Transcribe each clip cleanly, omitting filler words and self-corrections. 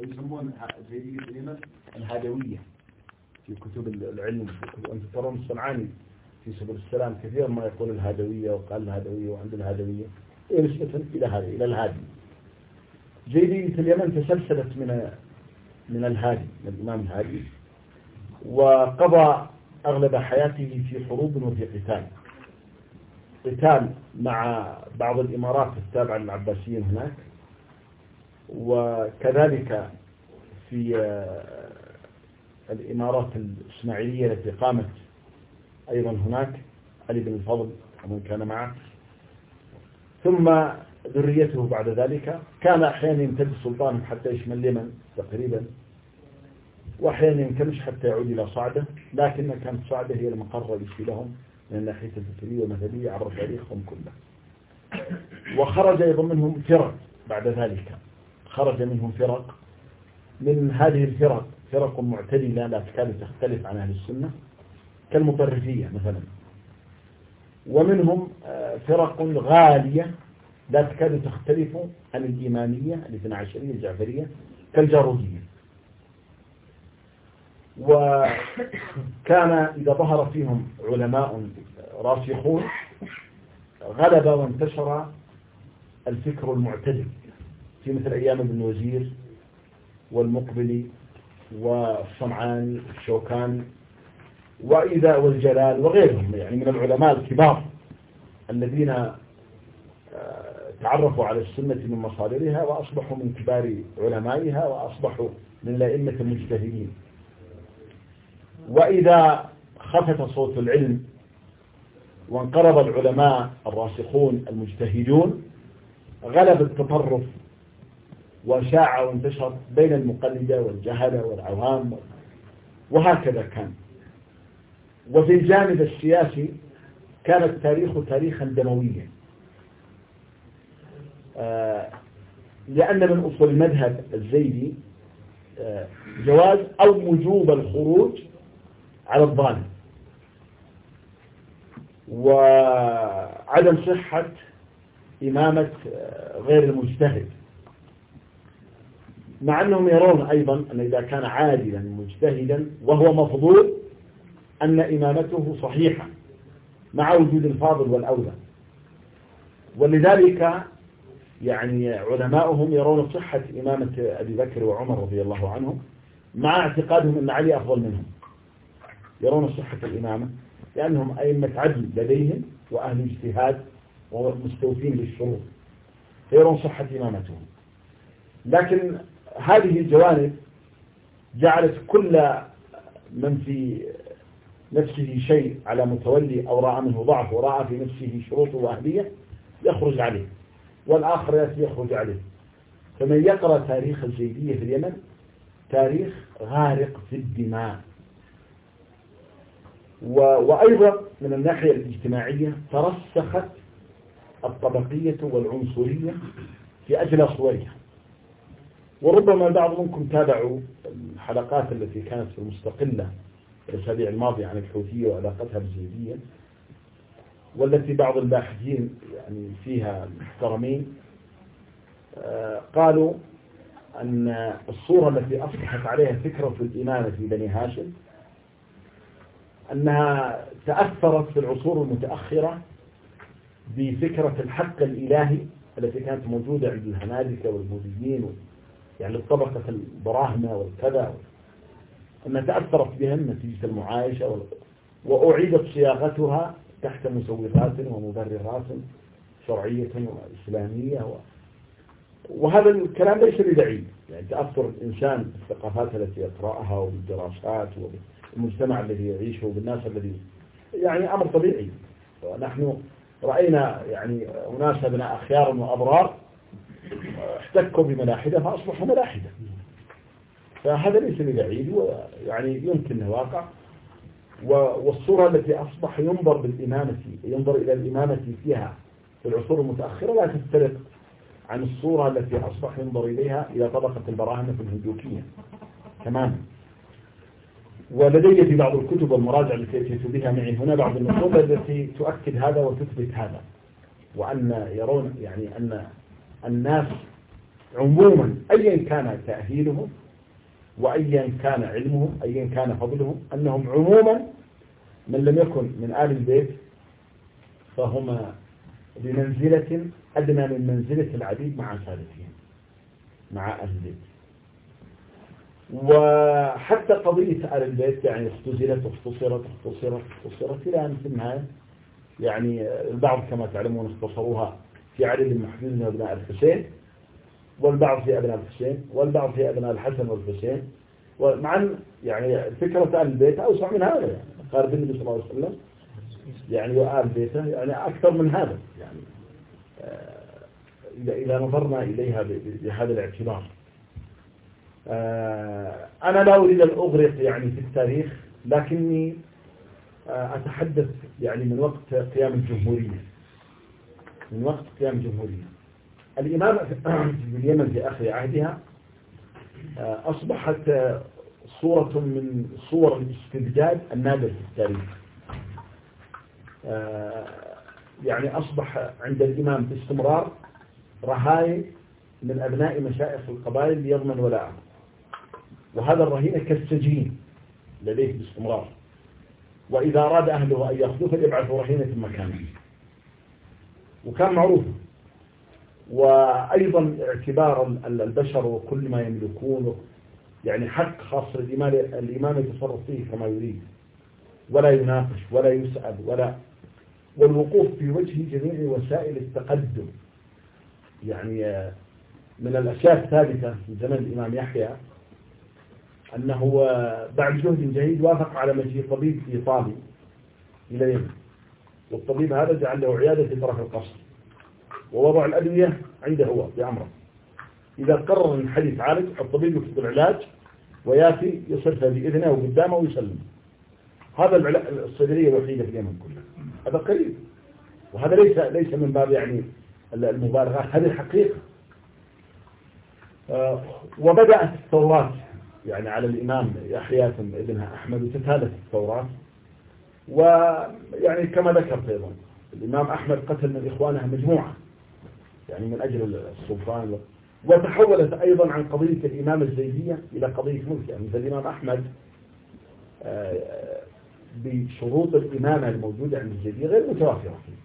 ويسمون زيدية اليمن الهادوية في كتب العلم. وأنت ترون الصنعاني في سبل السلام كثير ما يقول الهادوية وقال الهادوية وعند الهادوية نسبة إلى هذا إلى الهادي. زيدية اليمن تسلسلت من الهادي، من الإمام الهادي، وقضى أغلب حياته في حروب وفي قتال مع بعض الإمارات التابعة للعباسيين هناك، وكذلك في الإمارات الإسماعيلية التي قامت أيضا هناك، علي بن الفضل ومن كان معه، ثم ذريته بعد ذلك. كان أحيانا يمتد سلطانه حتى يشمل اليمن تقريبا، وأحيانا يمكنش حتى يعود إلى صعدة، لكن كانت صعدة هي المقر الرئيسي لهم من الناحية الفكرية والمذهبية عبر تاريخهم كله. وخرج أيضا منهم فرق بعد ذلك، خرج منهم فرق. من هذه الفرق فرق معتدلة لا تكاد تختلف عن أهل السنة كالمطرفية مثلا، ومنهم فرق غالية لا تكاد تختلف عن الإمامية الاثنى عشرية الجعفرية كالجارودية. وكان إذا ظهر فيهم علماء راسخون غلب وانتشر الفكر المعتدل، في مثل أيام ابن وزير والمقبلي والصنعاني والشوكاني وإذا والجلال وغيرهم، يعني من العلماء الكبار الذين تعرفوا على السنة من مصادرها وأصبحوا من كبار علمائها وأصبحوا من الأئمة المجتهدين. وإذا خفت صوت العلم وانقرض العلماء الراسخون المجتهدون غلب التطرف وشاع وانتشر بين المقلدة والجهلة والعوام، وهكذا كان. وفي الجانب السياسي كان التاريخ تاريخا دمويا، لأن من أصول المذهب الزيدي جواز أو وجوب الخروج على الظالم، وعدم صحة إمامة غير المجتهد، مع أنهم يرون أيضا أن إذا كان عادلا مجتهدا وهو مفضول أن إمامته صحيحة مع وجود الفاضل والأولى. ولذلك يعني علماؤهم يرون صحة إمامة أبي بكر وعمر رضي الله عنهم مع اعتقادهم أن علي أفضل منهم. يرون صحة الإمامة لأنهم أئمة عدل لديهم وأهل اجتهاد ومستوفين للشروط، فيرون صحة إمامتهم. لكن هذه الجوانب جعلت كل من في نفسه شيء على متولي أو رأى منه ضعف ورأى في نفسه شروط وأهلية يخرج عليه، والآخر يأتي يخرج عليه. فمن يقرأ تاريخ الزيدية في اليمن تاريخ غارق في الدماء. وأيضا من الناحية الاجتماعية ترسخت الطبقية والعنصرية في أجل صورها. وربما البعض منكم تابعوا الحلقات التي كانت في المستقلة الأسابيع الماضية عن الحوثية وعلاقتها بالزيدية، والتي بعض الباحثين يعني فيها محترمين قالوا أن الصورة التي أصبحت عليها فكرة الإمامة في بني هاشم أنها تأثرت في العصور المتأخرة بفكرة الحق الإلهي التي كانت موجودة عند الهنادكة والبوذيين، يعني الطبقة البراهمة والكذا، أنها تأثرت بهم نتيجة المعايشة وأعيدت صياغتها تحت مسوغات ومبررات شرعية وإسلامية. وهذا الكلام ليس ببعيد، يعني تأثر الإنسان بالثقافات التي يقرأها وبالدراسات وبالمجتمع الذي يعيشه وبالناس الذي يعني أمر طبيعي. ونحن رأينا يعني أناس ابناء أخيار وأبرار احتكوا بملاحدة فأصبحوا ملاحدة، فهذا ليس ببعيد ويعني يمكن واقع. والصورة التي أصبح ينظر إلى الإمامة فيها في العصور المتأخرة لا تفترق عن الصورة التي أصبح ينظر إليها إلى طبقة البراهمة الهندوكية تماما. ولدي في بعض الكتب والمراجع التي أتيت بها معي هنا بعض النصوص التي تؤكد هذا وتثبت هذا، وأن يرون يعني أن الناس عموما أيا كان تأهيلهم وأيا كان علمهم أيا كان فضلهم، أنهم عموما من لم يكن من آل البيت فهم بمنزلة أدنى من منزلة العبيد مع سادتهم مع أهل البيت. وحتى قضية آل البيت يعني اختزلت واختصرت إلى أن في النهاية يعني البعض كما تعلمون اختصروها في عدد محدود من أبناء الحسين، والبعض في أبناء الحسين، والبعض في أبناء الحسن والحسين، ومع يعني فكرة آل البيت أوسع من هذا. يعني قال النبي صلى الله عليه وسلم يعني وآل بيته يعني أكثر من هذا، يعني إذا نظرنا إليها بهذا الاعتبار. أنا لا أريد أن أغرق يعني في التاريخ، لكني أتحدث يعني من وقت قيام الجمهورية. من وقت قيام الجمهورية الإمامة في اليمن في آخر عهدها أصبحت صورة من صور الاستبداد النادر في التاريخ. يعني أصبح عند الإمام باستمرار رهائن من أبناء مشائخ القبائل ليضمن ولاءه، وهذا الرهين كالسجين لديه باستمرار، وإذا أراد أهله أن يأخذوه فليبعثوا رهينة مكانه، وكان معروف. وأيضا اعتبار البشر وكل ما يملكون يعني حق خاص الإمام يتصرف فيه كما يريد، ولا يناقش ولا يسأل والوقوف في وجه جميع وسائل التقدم. يعني من الأشياء الثابتة في زمن الإمام يحيى أنه بعد جهد جهيد وافق على مجيء طبيب إيطالي إلى اليمن، والطبيب هذا جعل له عيادة في طرف القصر، ووضع الأدوية عنده هو بأمره. إذا قرر أن حد يتعالج الطبيب يكتب العلاج ويأتي يصرفه بإذنه وقدامه ويسلمه. هذا الصيدلية الوحيدة في اليمن كلها. هذا قريب، وهذا ليس من باب يعني المبالغات، هذه الحقيقة. وبدأت الثورات يعني على الإمام يحيى ابنها أحمد، وتتالت الثورات. ويعني كما ذكرت أيضا الإمام أحمد قتل من إخوانه مجموعة يعني من أجل السلطان، وتحولت أيضا عن قضية الإمامة الزيدية إلى قضية ملك. يعني مثل الإمام أحمد بشروط الإمامة الموجودة عند الزيدية غير متوافرة فيه،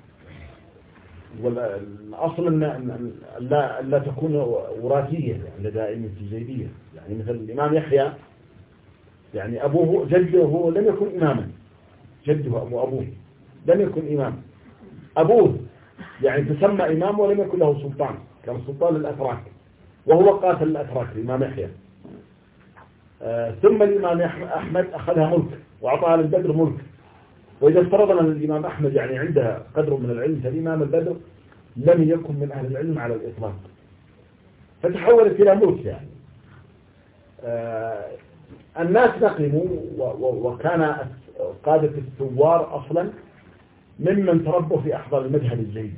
والأصل أن لا تكون وراثية يعني لدى أئمة الزيدية. يعني مثل الإمام يحيى يعني جده لم يكن إماما، جده وأبوه لم يكن إمام. أبوه يعني تسمى إمام ولم يكن له سلطان، كان سلطان للأتراك، وهو قاتل الأتراك الإمام يحيى. ثم الإمام أحمد أخذها ملك وأعطاها للبدر ملك. وإذا افترضنا أن الإمام أحمد يعني عنده قدر من العلم، فالإمام البدر لم يكن من أهل العلم على الإطلاق، فتحولت إلى ملك. يعني الناس نقموا، وكان قادة الثوار أصلا ممن تربوا في أحضان المذهب الزيدي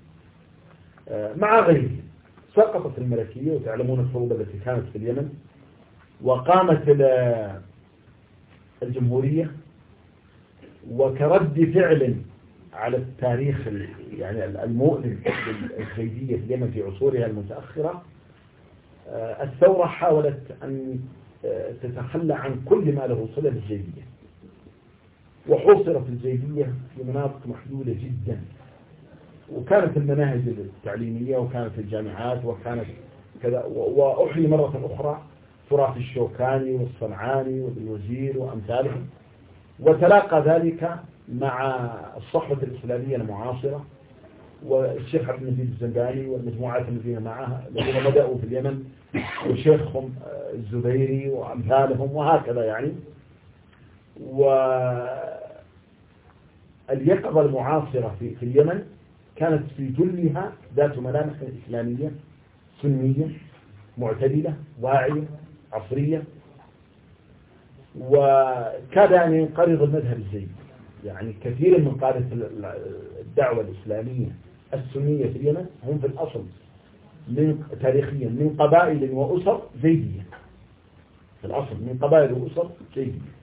مع غيره. سقطت الملكية، وتعلمون الحروب التي كانت في اليمن، وقامت الجمهورية. وكرد فعل على التاريخ يعني المؤلم الزيدية في اليمن في عصورها المتأخرة، الثورة حاولت أن تتخلى عن كل ما له صلة بالزيدية، وحوصرت الزيدية في مناطق محدودة جدا. وكانت المناهج التعليمية وكانت الجامعات وكانت كذا، وأحيي مرة أخرى تراث الشوكاني والصنعاني والوزير وأمثالهم. وتلاقى ذلك مع الصحوة الإسلامية المعاصرة والشيخ عبد المجيد الزنداني والمجموعات الذين معها الذين بدأوا في اليمن، وشيخهم الزبيري وأمثالهم وهكذا. يعني واليقظة المعاصرة في اليمن كانت في جلها ذات ملامح إسلامية سنية معتدلة واعية عصرية، وكاد أن ينقرض المذهب الزيدي. يعني كثير من قادة الدعوة الإسلامية السنية في اليمن هم في الأصل تاريخيا من قبائل وأسر زيدية، في الأصل من قبائل وأسر زيدية.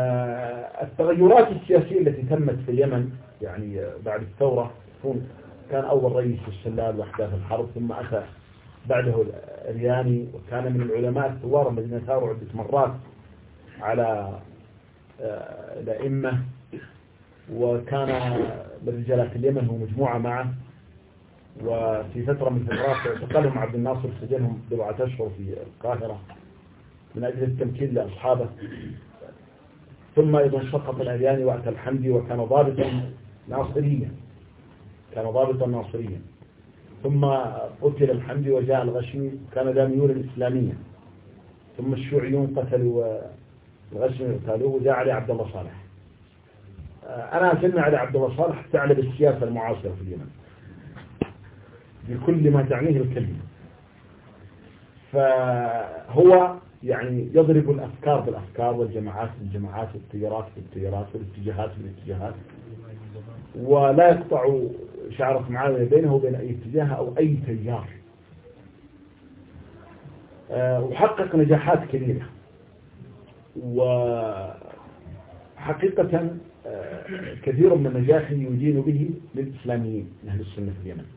التغيرات السياسية التي تمت في اليمن يعني بعد الثورة تكون كان أول رئيس للشلال وأحداث الحرب، ثم أتى بعده الأرياني، وكان من العلماء الثوار الذين ثاروا عدة مرات على الأئمة، وكان من رجالات اليمن هو مجموعة معه. وفي فترة من الفترات اعتقلهم عبد الناصر، سجنهم بضعة أشهر في القاهرة من أجل التمكين لأصحابه. ثم أيضا سقط الأرياني وأتى الحمدي، وكان ضابطا ناصريا، ثم قتل الحمدي وجاء الغشمي، كان ذا ميول إسلامية، ثم الشيوعيون قتلوا الغشمي وقتلوه، وجاء علي عبد الله صالح. أنا أجمع علي عبد الله صالح تعلم السياسة المعاصرة في اليمن بكل ما تعنيه الكلمة. فهو يعني يضرب الأفكار بالأفكار، والجماعات بالجماعات، والتيارات بالتيارات، والاتجاهات بالاتجاهات، ولا يقطع شعرة معاوية بينه وبين أي اتجاه أو أي تيار. وحقق نجاحات كبيرة، وحقيقة كثير من نجاحه يدين به للإسلاميين من أهل السنة في اليمن.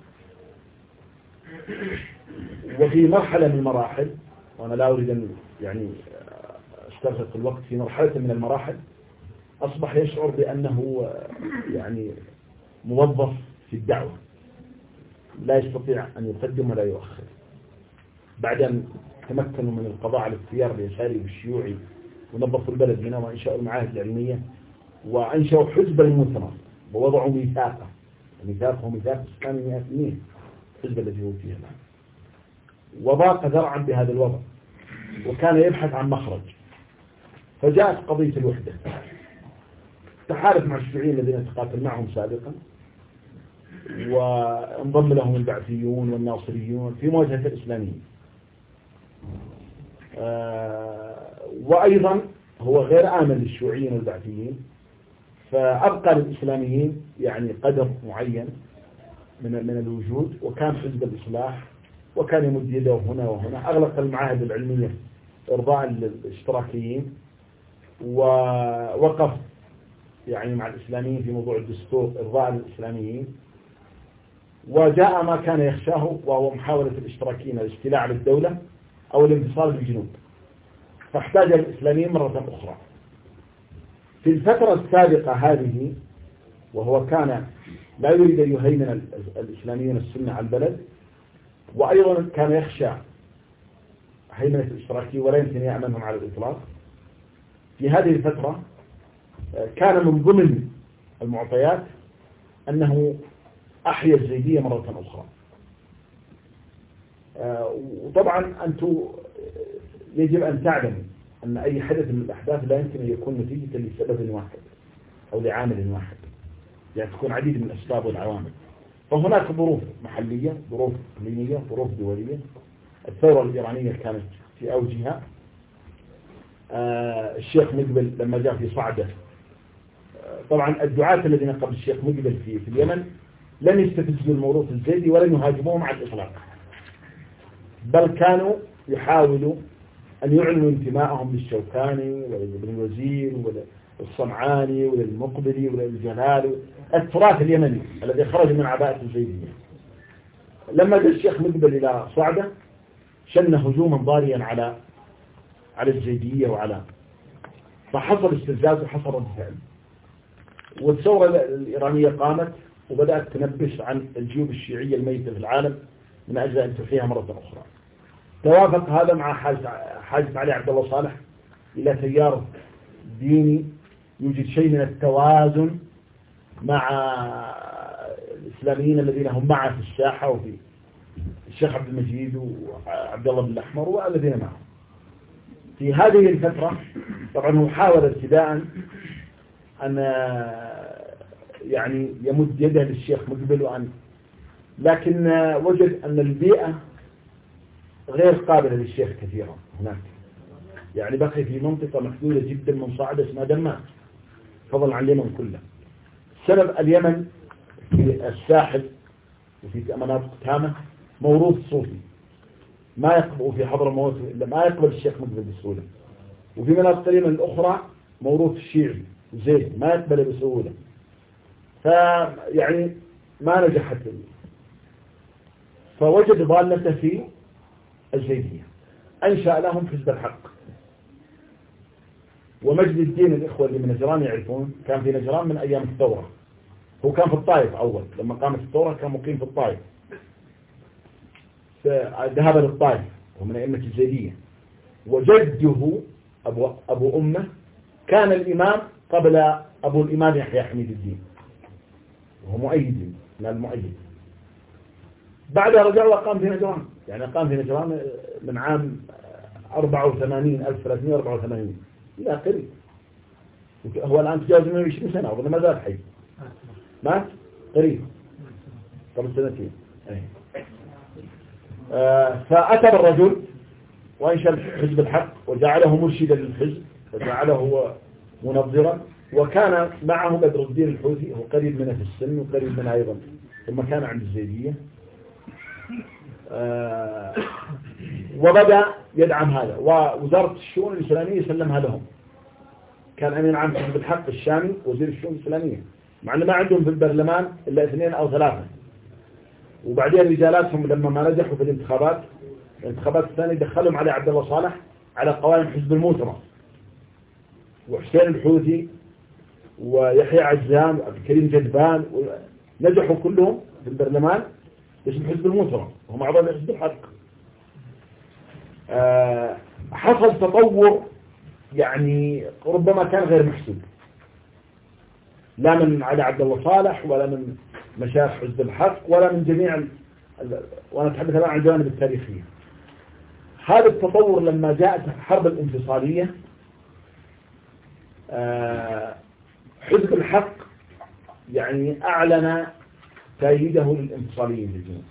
وفي مرحلة من المراحل، وأنا لا أريد أن يعني استغرق الوقت، في مرحلة من المراحل أصبح يشعر بأنه يعني موظف في الدعوة، لا يستطيع أن يقدم ولا يؤخر. بعد أن تمكنوا من القضاء على التيار اليساري والشيوعي، ونظفوا البلد هنا، وأنشأوا المعاهد العلمية، وأنشأوا حزب المؤتمر، ووضعوا ميثاقه ميثاق إسلامي 100%، الحزب الذي هو فيه الآن. وضاق ذرعا بهذا الوضع، وكان يبحث عن مخرج. فجاءت قضية الوحدة، تحالف مع الشيوعيين الذين تقاتل معهم سابقا، وانضم لهم البعثيون والناصريون في مواجهة الإسلاميين. وأيضا هو غير آمن للشيوعيين والبعثيين، فأبقى للإسلاميين يعني قدر معين من الوجود، وكان حزب الإصلاح، وكان يمد يده هنا وهنا. أغلق المعاهد العلمية إرضاء للاشتراكيين، ووقف يعني مع الإسلاميين في موضوع الدستور إرضاء للإسلاميين. وجاء ما كان يخشاه، وهو محاولة الاشتراكيين الاستيلاء على الدولة أو الانفصال بالجنوب، فاحتاج الإسلاميين مرة أخرى. في الفترة السابقة هذه، وهو كان لا يريد أن يهيمن الإسلاميين السنة على البلد، وأيضا كان يخشى هيمنة الاشتراكيين ولا يمكن يأمنهم على الإطلاق. في هذه الفترة كان من ضمن المعطيات أنه أحيا الزيدية مرة أخرى. وطبعا أنتم يجب أن تعلموا أن أي حدث من الأحداث لا يمكن أن يكون نتيجة لسبب واحد أو لعامل واحد، يعني تكون عديد من الأسباب والعوامل. فهناك ظروف محلية، ظروف إقليمية، ظروف دولية. الثورة الإيرانية كانت في أوجها. الشيخ مقبل لما جاء في صعدة، طبعا الدعاة الذين قبل الشيخ مقبل في اليمن لم يستفزوا الموروث الزيدي ولم يهاجموهم على الإطلاق، بل كانوا يحاولوا أن يعلنوا انتمائهم للشوكاني ولابن الوزير وللصنعاني وللمقبلي وللجلال، التراث اليمني الذي خرج من عباءة الزيدية. لما جاء الشيخ مقبل إلى صعدة شن هجوما ضاريا على الزيدية فحصل استفزاز وحصل رد فعل، والثورة الإيرانية قامت وبدأت تنبش عن الجيوب الشيعية الميتة في العالم من أجل أن تحييها مرة أخرى. توافق هذا مع حاجة علي عبد الله صالح إلى تيار ديني يوجد شيء من التوازن مع الإسلاميين الذين هم معه في الساحة، وفي الشيخ عبد المجيد وعبد الله بن الأحمر والذين معه. في هذه الفترة طبعا هو حاول ابتداء أن يعني يمد يده للشيخ مقبل، لكن وجد أن البيئة غير قابلة للشيخ كثيرا هناك، يعني بقي في منطقة محدودة جدا من صعدة اسمها دمام، فضلا عن اليمن كله. سبب اليمن في الساحل وفي مناطق تامة موروث صوفي ما يقبل، في حضرموت إلا ما يقبل الشيخ مقبل بسهولة، وفي مناطق اليمن الأخرى موروث شيعي زيد ما يقبل بسهولة. فيعني ما نجحت فوجد ضالته في الزيدية، أنشأ لهم حزب الحق. ومجد الدين الإخوة اللي من نجران يعرفون كان في نجران من أيام الثورة، هو كان في الطائف أول لما قامت الثورة، كان مقيم في الطائف، ذهب للطائف ومن أئمة الزيدية. وجده أبو أمه كان الإمام قبل أبو الإمام يحيى حميد الدين، وهو مؤيد من المؤيد. بعدها رجع وقام في نجران، يعني قام في نجران من عام 1384 إلى قريب. هو الآن تجاوز 120 سنة وظل ما زال حي، مات قريب قبل سنتين. فأتى الرجل وأنشأ حزب الحق وجعله مرشدا للحزب وجعله منظرا، وكان معه بدر الدين الحوثي، هو قريب منه في السن وقريب منه أيضا ثم كان عند الزيدية. وبدأ يدعم هذا، ووزارة الشؤون الإسلامية سلمها لهم. كان أمين عام حزب الحق الشامي وزير الشؤون الإسلامية، مع أنه ما عندهم في البرلمان إلا 2 أو 3. وبعدين رجالاتهم لما ما نجحوا في الانتخابات الثانية دخلهم علي عبد الله صالح على قوائم حزب الموتمة، وحسين الحوثي ويحيى عزام وعبد الكريم جدبان، نجحوا كلهم في البرلمان باسم حزب الموتمة وهم أعضاء حزب الحق. حصل تطور يعني ربما كان غير محسوب، لا من علي عبد الله صالح ولا من مشايخ حزب الحق ولا من جميع وأنا أتحدث الآن عن الجوانب التاريخية. هذا التطور لما جاءت الحرب الانفصالية، حزب الحق يعني أعلن تأييده للانفصاليين في الجنوب،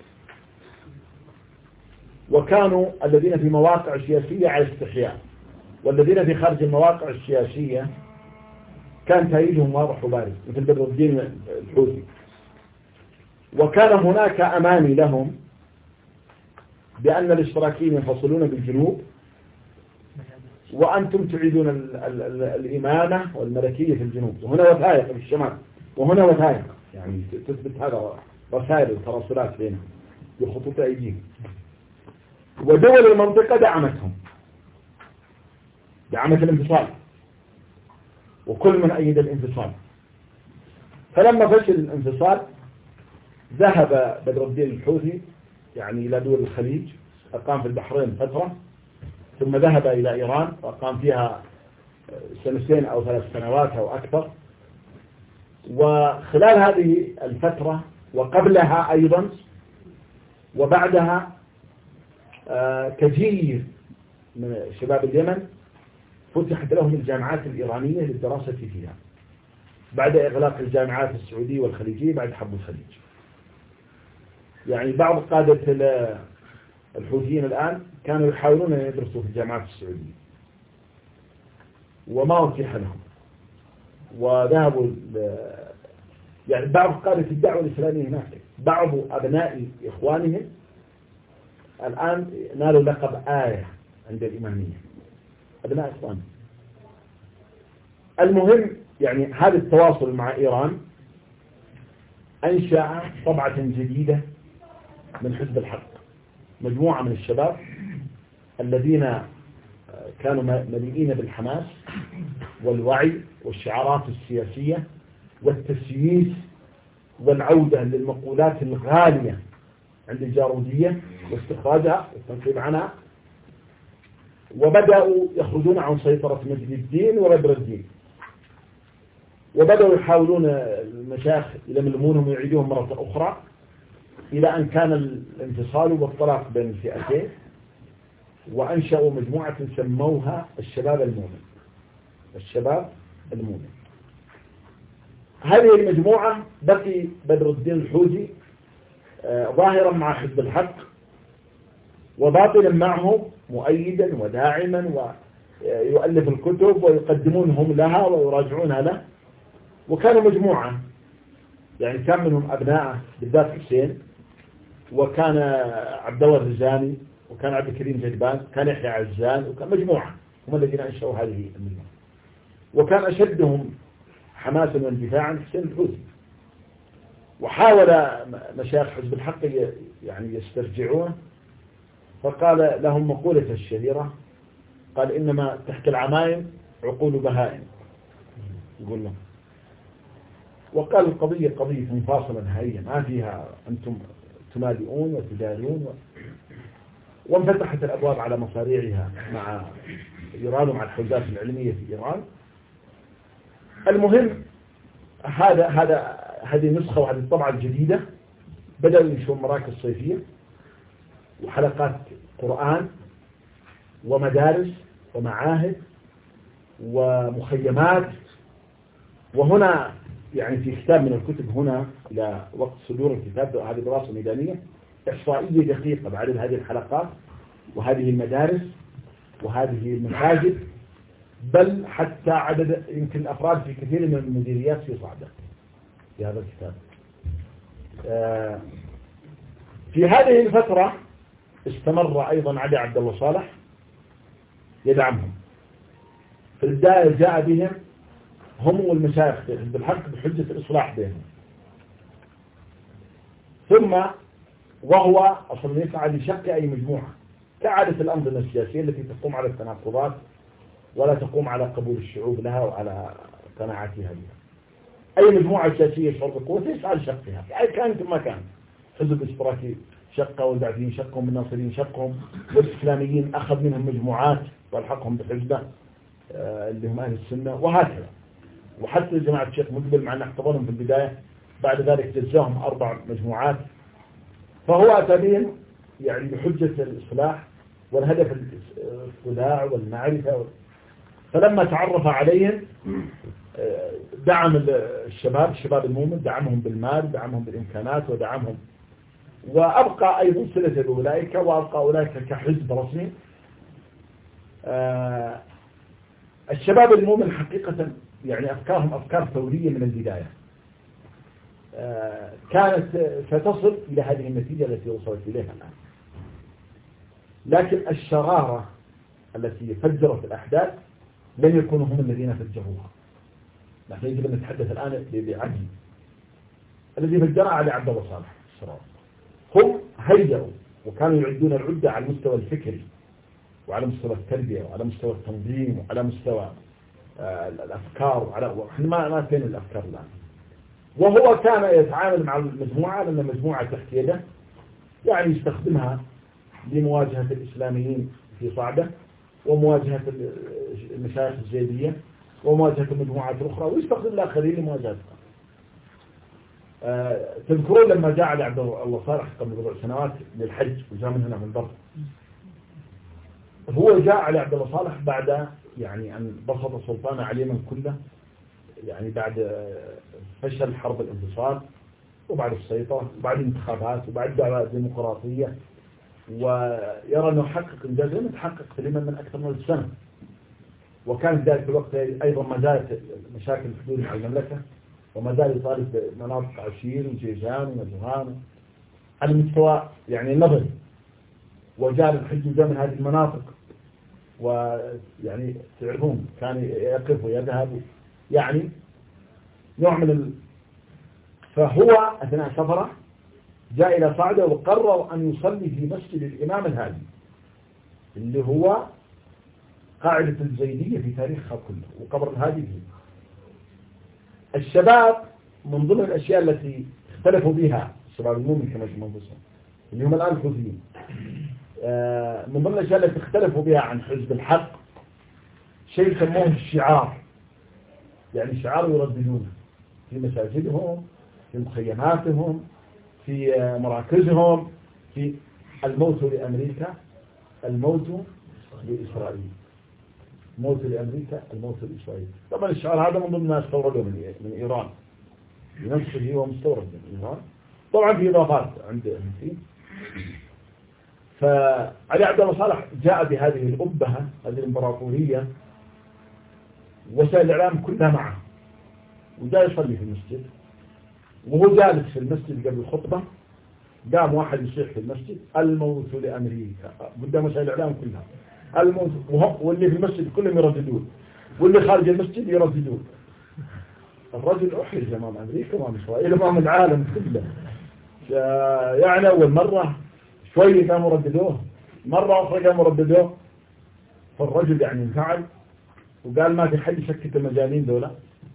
وكانوا الذين في مواقع سياسية على استحياء، والذين في خارج المواقع السياسية كان تأييدهم واضح وبارز مثل بدر الدين الحوثي. وكان هناك أماني لهم بأن الاشتراكيين ينفصلون بالجنوب وأنتم تعيدون الإمامة والملكية في الجنوب، وهنا وثائق في الشمال، وهنا وثائق يعني تثبت هذا، رسائل التراسلات بينهم بخطوط أيديهم. ودول المنطقة دعمتهم، دعمت الانفصال، وكل من أيد الانفصال. فلما فشل الانفصال ذهب بدر الدين الحوثي يعني إلى دول الخليج، أقام في البحرين فترة، ثم ذهب إلى إيران وأقام فيها 2 أو 3 سنوات أو أكثر. وخلال هذه الفترة وقبلها أيضا وبعدها كثير من شباب اليمن فتحت لهم الجامعات الإيرانية للدراسة فيها بعد إغلاق الجامعات السعودية والخليجية بعد حرب الخليج. يعني بعض قادة الحوثيين الآن كانوا يحاولون أن يدرسوا في الجامعات السعودية وما أتيح لهم، وذهبوا يعني بعض قادة الدعوة الإسلامية هناك، بعض أبناء إخوانهم الآن نالوا لقب آية عند الإمامية، أبناء إخوانهم. المهم يعني هذا التواصل مع إيران أنشأ طبعة جديدة من حزب الحق، مجموعة من الشباب الذين كانوا مليئين بالحماس والوعي والشعارات السياسية والتسييس والعودة للمقولات الغالية عند الجارودية واستخراجها والتنقيب عنها، وبدأوا يخرجون عن سيطرة مجد الدين وبدر الدين، وبدأوا يحاولون المشايخ يلملمونهم ويعيدوهم مرة أخرى إلى أن كان الانفصال والطلاق بين الفئتين، وأنشأوا مجموعة سموها الشباب المؤمن. الشباب المؤمن هذه المجموعة بقي بدر الدين الحوثي ظاهرا مع حزب الحق وباطلا معه مؤيدا وداعما، ويؤلف الكتب ويقدمونهم لها ويراجعونها له. وكانوا مجموعة يعني كان منهم أبناء بالذات حسين، وكان عبد الله الرجاني، وكان عبد الكريم جدبان، كان يحيى عزان، وكان مجموعة هم الذين أنشأوا هذه المجموعة. وكان أشدهم حماسا واندفاعا حسين الحوثي. وحاول مشايخ حزب الحق يعني يسترجعونه، فقال لهم مقولة الشهيرة، قال إنما تحت العمايم عقول بهائم، يقول لهم. وقال القضية قضية منفصلة نهائيا ما فيها أنتم تمالئون وتدارون وانفتحت الأبواب على مصاريعها مع إيران ومع الحوزات العلمية في إيران. المهم هذه النسخة وهذه الطبعة الجديدة بدأوا ينشرون مراكز صيفية وحلقات قرآن ومدارس ومعاهد ومخيمات. وهنا يعني في كتاب من الكتب هنا إلى وقت صدور الكتاب، هذه دراسة ميدانية إحصائية دقيقة بعدد هذه الحلقات وهذه المدارس وهذه المساجد، بل حتى عدد يمكن الأفراد في كثير من المديريات في صعدة في هذا الكتاب. في هذه الفترة استمر أيضا علي عبد الله صالح يدعمهم. في البداية جاء بهم هم والمشايخ في حزب الحق بحجة الإصلاح بينهم، ثم وهو أصلا يسعى لشق أي مجموعة كعادة الأنظمة السياسية التي تقوم على التناقضات ولا تقوم على قبول الشعوب لها وعلى قناعاتها بها. أي مجموعة سياسية يشعر بقوة يسعى لشقها، يعني كانت ما كان. حزب الاشتراكي شقة، والبعثيين شقهم، والناصريين شقهم، والإسلاميين أخذ منهم مجموعات والحقهم بحزبه اللي هم أهل السنة، وهكذا. وحتى جماعة الشيخ مقبل مع أن اعتبرهم في البداية بعد ذلك جزاهم 4 مجموعات. فهو أتى بهم يعني بحجة الإصلاح والهدف الاطلاع والمعرفة. فلما تعرف عليهم دعم الشباب المؤمن، دعمهم بالمال، دعمهم بالإمكانات، ودعمهم، وأبقى أيضا صلة بأولئك، وأبقى أولئك كحزب رسمي. الشباب المؤمن حقيقة يعني أفكارهم أفكار ثورية من البداية، كانت ستصل إلى هذه النتيجة التي وصلت إليها الآن. لكن الشرارة التي فجرت الأحداث لم يكونوا هم الذين فجروها. نحن يجب أن نتحدث الآن بعدل. الذي فجرها علي عبد الله صالح الشرارة. هم هيئوا وكانوا يعدون العدة على المستوى الفكري وعلى مستوى التربية وعلى مستوى التنظيم وعلى مستوى الأفكار، وعلى ما فين الأفكار الآن. وهو كان يتعامل مع المجموعة لأن المجموعة تحت يده، يعني يستخدمها لمواجهة الإسلاميين في صعدة، ومواجهة المشايخ الزيدية، ومواجهة المجموعات الأخرى، ويستخدم الآخرين لمواجهتها. تذكرون لما جاء علي عبد الله صالح قبل 4 سنوات للحج وجاء من هنا من برا، هو جاء علي عبد الله صالح بعد يعني أن بسط السلطان على اليمن كله، يعني بعد فشل حرب الانتصار وبعد السيطرة وبعد الانتخابات وبعد دعوة ديمقراطية، ويرى أنه حقق إنجاز لم يتحقق في اليمن من أكثر من سنة. وكانت ذلك الوقت أيضا ما زالت مشاكل الحدود مع المملكة، وما زال يطالب بمناطق عشير وجيجان ونجران على المستوى يعني النظري. وجاء الحج من هذه المناطق، ويعني تعرفون كان يقف ويذهب يعني نوع من فهو أثناء سفره جاء إلى صعدة وقرر أن يصلي في مسجد الإمام الهادي اللي هو قاعدة الزيدية في تاريخها كله، وقبر الهادي فيه. الشباب من ضمن الأشياء التي اختلفوا بها الشباب المؤمن كما يسمون اللي هم الآن الحوثيين، من ضمن الأشياء التي اختلفوا بها عن حزب الحق شيء يسموه الشعار، يعني شعار يرددونه في مساجدهم، في مخيماتهم، في مراكزهم، في الموت لأمريكا، الموت لإسرائيل، موت لأمريكا، الموت لإسرائيل. طبعا الشعار هذا من ضمن ما استوردوا من إيران، بنفسه هو مستورد من إيران، طبعا في إضافات عنده فيه. فعلي عبد الله صالح جاء بهذه الأبهة، هذه الإمبراطورية، وسائل الإعلام كلها معه، وجاء يصلي في المسجد. وهو جالس في المسجد قبل الخطبة قام واحد يصيح في المسجد الموت لأمريكا قدام وسائل الإعلام كلها، الموت، واللي في المسجد كلهم يرددون، واللي خارج المسجد يرددون. الرجل أحرج أمام أمريكا وأمام إسرائيل أمام العالم كله، يعني أول مرة شوية قاموا رددوه، مرة أخرى قاموا رددوه. فالرجل يعني انفعل وقال ما في حد يسكت المجانين دولة.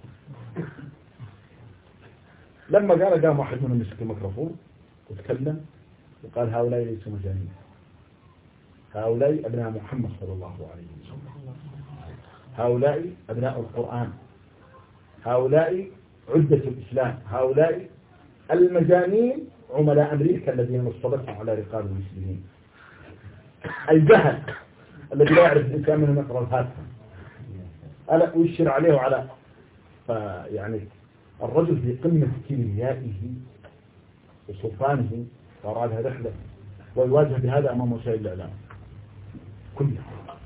لما قام واحد منهم يسكت الميكروفون وتكلم وقال هؤلاء ليسوا مجانين، هؤلاء أبناء محمد صلى الله عليه وسلم، هؤلاء أبناء القرآن، هؤلاء عدة الإسلام، هؤلاء المجانين عملاء أمريكا الذين نصبتهم على رقاب المسلمين، الجهل الذي لا يعرف الإنسان منهم يقرأ الفاتحة ألا ويشير عليه وعلى. فيعني الرجل في قمة كبريائه وسلطانه وأراد هذا رحلة ويواجه بهذا أمام وسائل الإعلام كلها.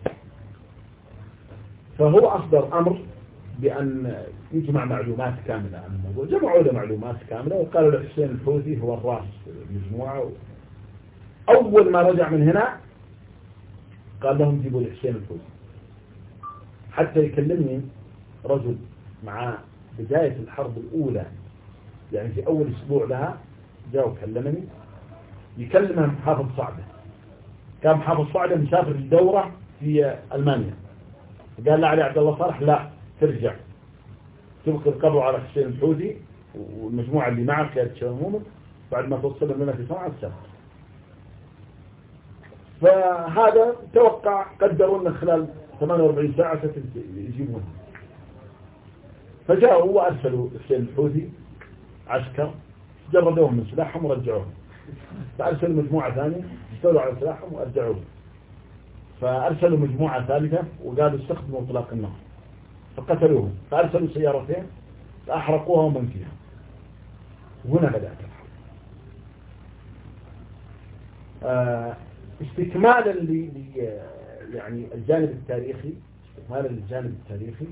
فهو أصدر أمر بأن يجمع معلومات كاملة عن الموضوع. جمعوا له معلومات كاملة وقالوا لحسين الحوثي هو الرأس المجموعة. أول ما رجع من هنا قال لهم جيبوا لحسين الحوثي. حتى يكلمني رجل مع بداية الحرب الأولى، يعني في أول أسبوع لها جاء وكلمني، يكلمه حافظ صعبة. كان حافظ صعبة مسافر الدورة في ألمانيا. قال لا علي عبد الله صالح لا ترجع تبقى القبر على حسين الحوثي والمجموعة اللي معك يا تشامون بعد ما توصل لنا في صنعاء السبت. فهذا توقع قدروا أن خلال 48 ساعة يجيبونه. فجاءوا وأرسلوا حسين الحوثي عسكر جردوهم من سلاحهم ورجعوهم. فأرسلوا مجموعة ثانية اشتغلوا على سلاحهم وأرجعوهم. فأرسلوا مجموعة ثالثة وقالوا استخدموا إطلاق النار فقتلوهم. فأرسلوا سيارتين فأحرقوها ومن فيها. وهنا بدأت الحرب. استكمالا يعني الجانب التاريخي، استكمالا للجانب التاريخي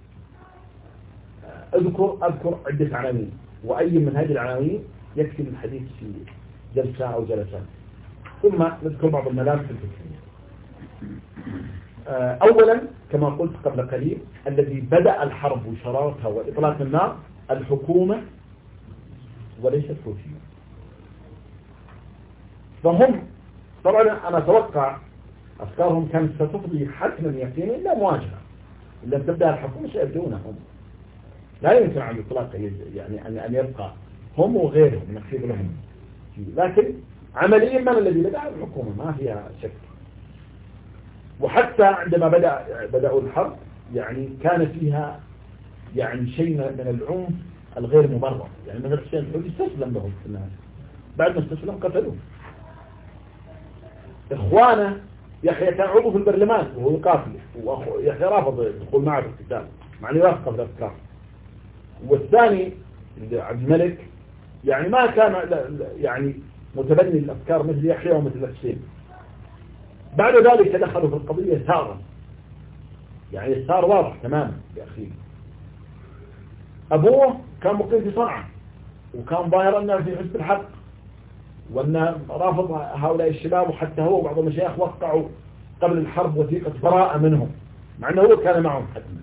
أذكر عدة عناوين، وأي من هذه العناوين يكفي الحديث في جلسة أو جلسات، ثم نذكر بعض الملامح الفكرية. أولا كما قلت قبل قليل الذي بدأ الحرب وشرارتها وإطلاق النار الحكومة وليس الحوثيون. فهم طبعا أنا أتوقع أفكارهم كانت ستفضي حتما يقينا إلا مواجهة، إلا تبدأ الحكومة سيبدونهم، لا يمكن عن الإطلاق يعني أن يبقى هم وغيرهم نخيب لهم. لكن عمليا من الذي بدأ الحكومة ما فيها شك. وحتى عندما بدأوا الحرب يعني كان فيها يعني شيء من العنف الغير مبرر. يعني مثل حسين الحوثي استسلم لهم في النهاية، بعد ما استسلم قتلوه. إخوانه يحيى كان عضو في البرلمان وهو يقاتل، ويحيى رافض يدخل معه في القتال مع انه يوافق في الافكار. والثاني عبد الملك يعني ما كان يعني متبني الافكار مثل يحيى ومثل حسين. بعد ذلك دخلوا في القضية ثارا، يعني الثار واضح تماما يا أخي. أبوه كان مقيم في صنعاء وكان ظاهر أنه في حزب الحق وأنه رافض هؤلاء الشباب، وحتى هو وبعض المشايخ وقعوا قبل الحرب وثيقة براءة منهم مع أنه هو كان معهم حتما.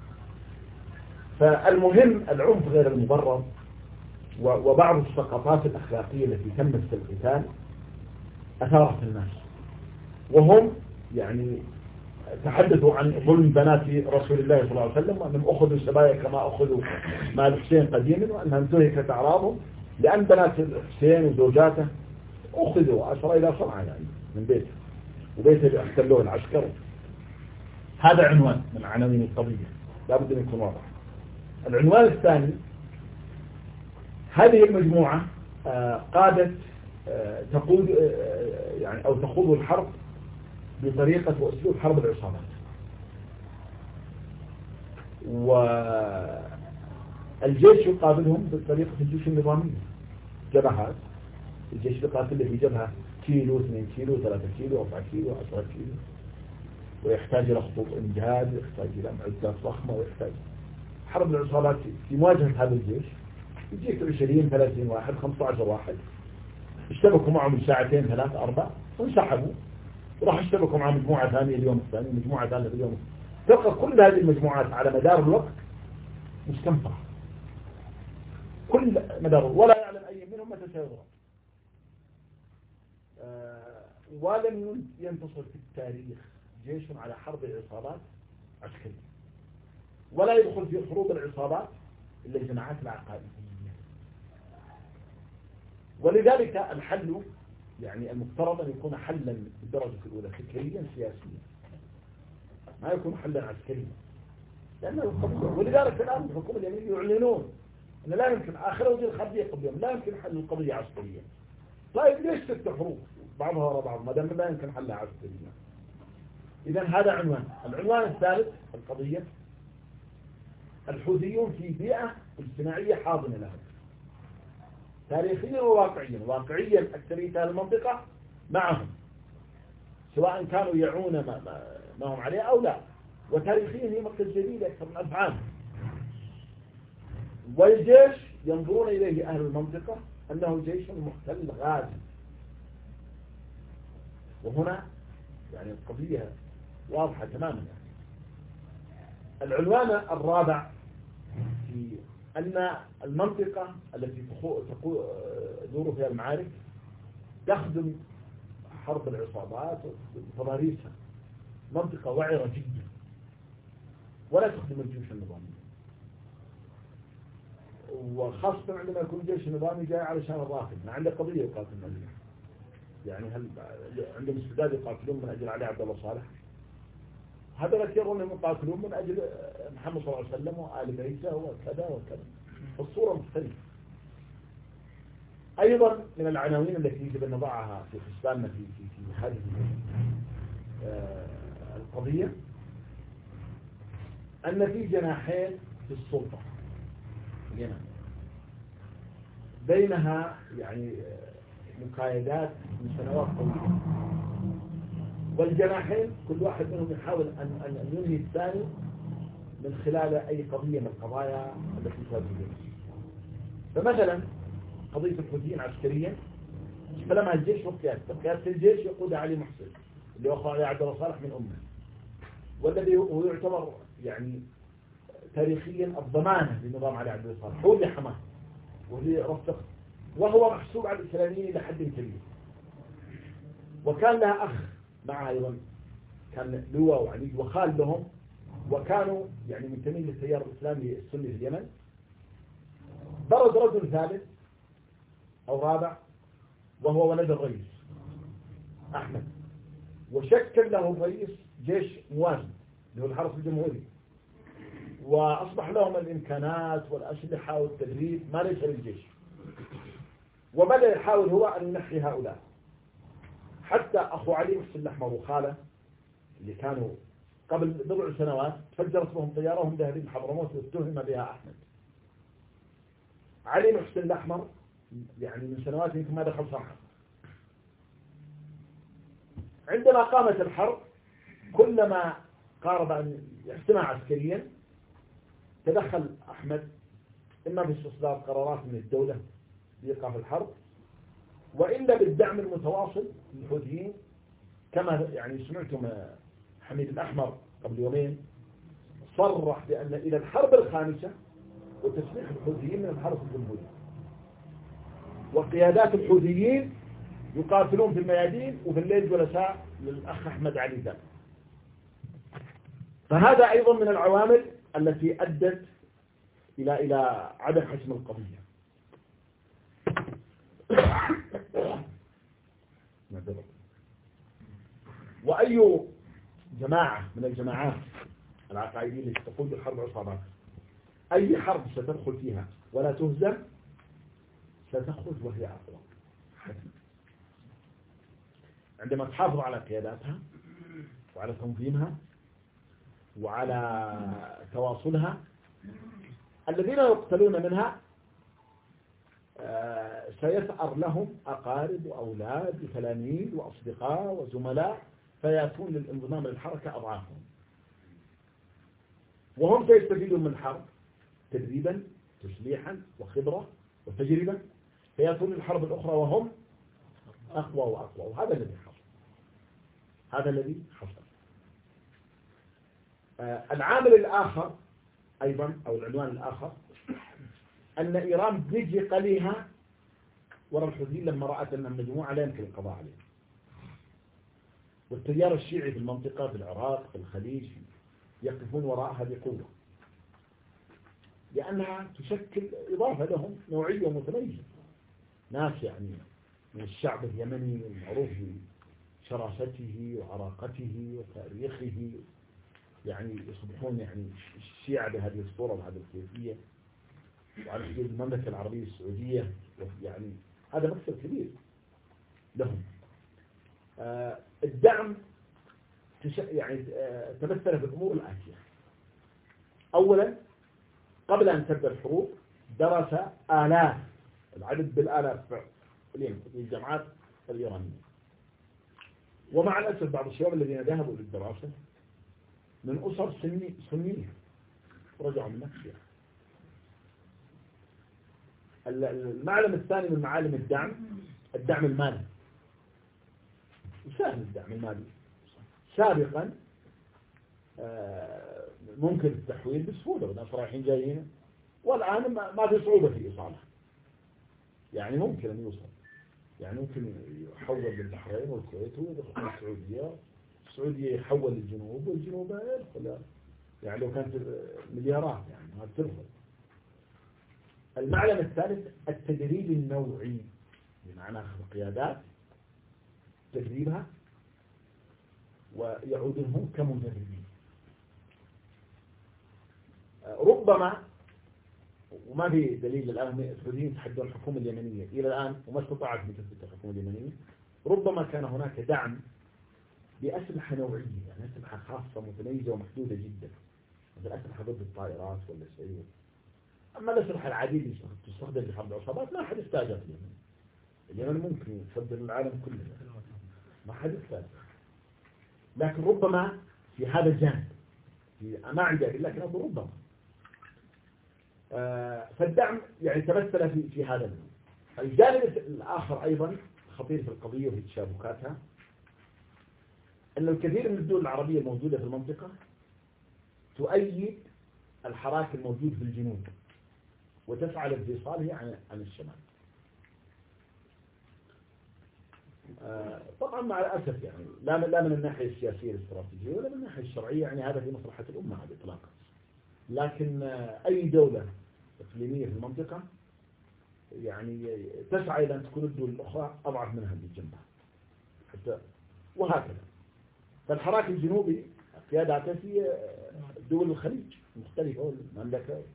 فالمهم العنف غير المبرر وبعض السقطات الأخلاقية التي تمت في القتال أثارت الناس، وهم يعني تحدثوا عن ظلم بنات رسول الله صلى الله عليه وسلم وأنهم أخذوا السبايا كما أخذوا مع الحسين قديما، وأنها انتهكت أعراضهم لأن بنات الحسين وزوجاته أخذوا أسرى إلى صنعاء يعني من بيته، وبيته احتلوه العسكر. هذا عنوان من عناوين القضية لابد أن يكون واضح. العنوان الثاني هذه المجموعة قادت تقود يعني أو تخوض الحرب بطريقة وأسلوب حرب العصابات. والجيش يقابلهم بطريقة الجيش النظامية، جبهات. الجيش يقاتل في جبهة كيلو 2 كيلو 3 كيلو 4 كيلو 10 كيلو، ويحتاج إلى خطوط إمداد، ويحتاج إلى معدات ضخمة، ويحتاج حرب العصابات في مواجهة هذا الجيش. يجيك 20 30 واحد 15 واحد اشتبكوا معهم ساعتين 3 4 وانسحبوا، وراح اشتبكوا مع مجموعة ثانية اليوم الثاني، مجموعة ثانية اليوم. تلقى كل هذه المجموعات على مدار الوقت مستنفرة، كل مدار ولا يعلم أي منهم متى سيضرب. ولم ينتصر في التاريخ جيش على حرب العصابات عسكرية، ولا يدخل في حروب العصابات إلا الجماعات العقائدية. ولذلك الحل يعني المفترض أن يكون حلا بالدرجة الأولى فكريا سياسيا، ما يكون حلا عسكريا، لأنه القضية. ولذلك الآن الحكومة اليمنية يعلنون أن لا يمكن آخر وزير الخارجية قبلهم لا يمكن حل القضية عسكريا. طيب ليش 6 حروب بعضها وراء بعض ما دام لا يمكن حلها عسكريا؟ إذا هذا عنوان. العنوان الثالث القضية الحوثيون في بيئة اجتماعية حاضنة لهم تاريخيا وواقعيا. واقعيا أكثرية أهل المنطقة معهم سواء كانوا يعون ما هم عليه أو لا، وتاريخيا هي مركز جديد أكثر من 1000 عام. والجيش ينظرون إليه أهل المنطقة أنه جيش محتل غازي. وهنا يعني القضية واضحة تماما. العنوان الرابع في أن المنطقة التي تدور فيها المعارك تخدم حرب العصابات وتضاريسها، منطقة وعرة جدا ولا تخدم الجيوش النظامية، وخاصة عندما يكون الجيش النظامي جاي علشان الرافد ما عنده قضية يقاتل عليها. يعني هل عندهم استعداد يقاتلون من أجل علي عبد الله صالح؟ هذا يرون أنهم يقاتلون من أجل محمد صلى الله عليه وسلم وآل بيته وكذا وكذا. الصورة مختلفة. أيضا من العناوين التي يجب أن نضعها في حسباننا في هذه القضية أن في جناحين في السلطة في اليمن بينها يعني مكايدات من سنوات طويلة، والجناحين كل واحد منهم يحاول أن ينهي الثاني من خلال أي قضية من القضايا التي تواجهنا. فمثلا قضية الحوثيين عسكريا فلما الجيش وقيادة الجيش يقود علي محسن اللي هو علي عبد الله صالح من أمه، والذي هو يعتبر يعني تاريخيا الضمانة لنظام علي عبد الله صالح، هو اللي حماه واللي رفضه، وهو محسوب على الإسلاميين إلى حد كبير. وكان لها أخ معها أيضا كان لواء وعلي وخال لهم، وكانوا يعني منتمين للتيار الإسلامي السني في اليمن. برز رجل ثالث أو رابع وهو ولد الرئيس أحمد، وشكل له الرئيس جيش موازي اللي هو الحرس الجمهوري، وأصبح لهم الإمكانات والأسلحة والتدريب ما ليس للجيش. وبدأ يحاول هو أن ينحي هؤلاء، حتى أخو علي محسن الأحمر وخاله اللي كانوا قبل بضع سنوات تفجرت بهم طيارة وهم ذاهبين حضرموت واتهم بها أحمد. علي محسن الأحمر يعني من سنوات يمكن ما دخل صحة. عندما قامت الحرب كلما قارب أن يحسمها عسكريا تدخل أحمد إما باستصدار قرارات من الدولة لإيقاف الحرب، وإلا بالدعم المتواصل للحوثيين. كما يعني سمعتم حميد الأحمر قبل يومين صرح بأن إلى الحرب الخامسة وتسليح الحوثيين من الحرس الجمهوري، وقيادات الحوثيين يقاتلون في الميادين وفي الليل جلساء للأخ أحمد علي ذا. فهذا أيضا من العوامل التي أدت إلى عدم حسم القضية. وأي جماعة من الجماعات العقائدية التي تقود بالحرب عصابات أي حرب ستدخل فيها ولا تهزم ستخرج وهي أقوى حتما، عندما تحافظ على قياداتها وعلى تنظيمها وعلى تواصلها. الذين يقتلون منها سيثأر لهم أقارب وأولاد وتلاميذ وأصدقاء وزملاء فيأتون للانضمام للحركة أضعافهم، وهم سيستفيدون من الحرب تدريبا تسليحا وخبرة وتجربة، فيأتون للحرب الأخرى وهم أقوى وأقوى. وهذا الذي حصل، هذا الذي حصل. العامل الآخر أيضا أو العنوان الآخر أن إيران بيجي قليها وراء الحوثيين لما رأت أن المجموعة لا يمكن القضاء عليها، والتيار الشيعي في المنطقة في العراق في الخليج يقفون وراءها بقوة، لأنها تشكل إضافة لهم نوعية متميزة، ناس يعني من الشعب اليمني المعروف بشراسته وعراقته وتاريخه، يعني يصبحون يعني الشيعة بهذه الصورة وهذه الكيفية، وعلى حدود المملكة العربية السعودية، يعني هذا مكسب كبير لهم. الدعم يعني تمثل في الأمور الآتية. أولا، قبل أن تبدأ الحروب درس آلاف، العدد بالآلاف في الجامعات الإيرانية، ومع الأسف بعض الشباب الذين ذهبوا للدراسة من أسر سنية ورجعوا من نفسها. المعلم الثاني من معالم الدعم المالي. سهل الدعم المالي سابقا، ممكن التحويل بسهولة والناس رايحين جايين، والآن ما في صعوبة في إيصاله، يعني ممكن أن يوصل، يعني ممكن يحول للبحرين والكويت ويدخل السعودية يحول للجنوب، والجنوب يدخل، يعني لو كانت مليارات يعني ما تدخل. المعلم الثالث التدريب النوعي، بمعنى أخذ قيادات تدريبها ويعودون كمدربين. ربما، وما في دليل الآن، السعوديين يتحدون الحكومة اليمنية إلى الآن وما استطاعت أن تثبت الحكومة اليمنية، ربما كان هناك دعم بأسلحة نوعية، يعني أسلحة خاصة متميزة ومحدودة جدا، مثل أسلحة ضد الطائرات ولا السيول. أما الأسلحة العادية اللي تستخدم في حرب العصابات ما حد استاجر في اليمن. اليمن ممكن يصدر العالم كله، ما حد استاجر. لكن ربما في هذا الجانب، ما عندي أدلة لكن أقول ربما. فالدعم يعني تمثل في هذا الجانب. الجانب الآخر أيضا خطير في القضية وفي تشابكاتها، أن الكثير من الدول العربية الموجودة في المنطقة تؤيد الحراك الموجود في الجنوب وتسعى لانفصاله عن الشمال. طبعا مع الأسف يعني لا من الناحية السياسية الاستراتيجية ولا من الناحية الشرعية، يعني هذا في مصلحة الأمة على الإطلاق. لكن أي دولة إقليمية في المنطقة يعني تسعى إلى أن تكون الدول الأخرى أضعف منها اللي جنبها حتى، وهكذا. فالحراك الجنوبي قياداته في دول الخليج مختلفة والمملكة،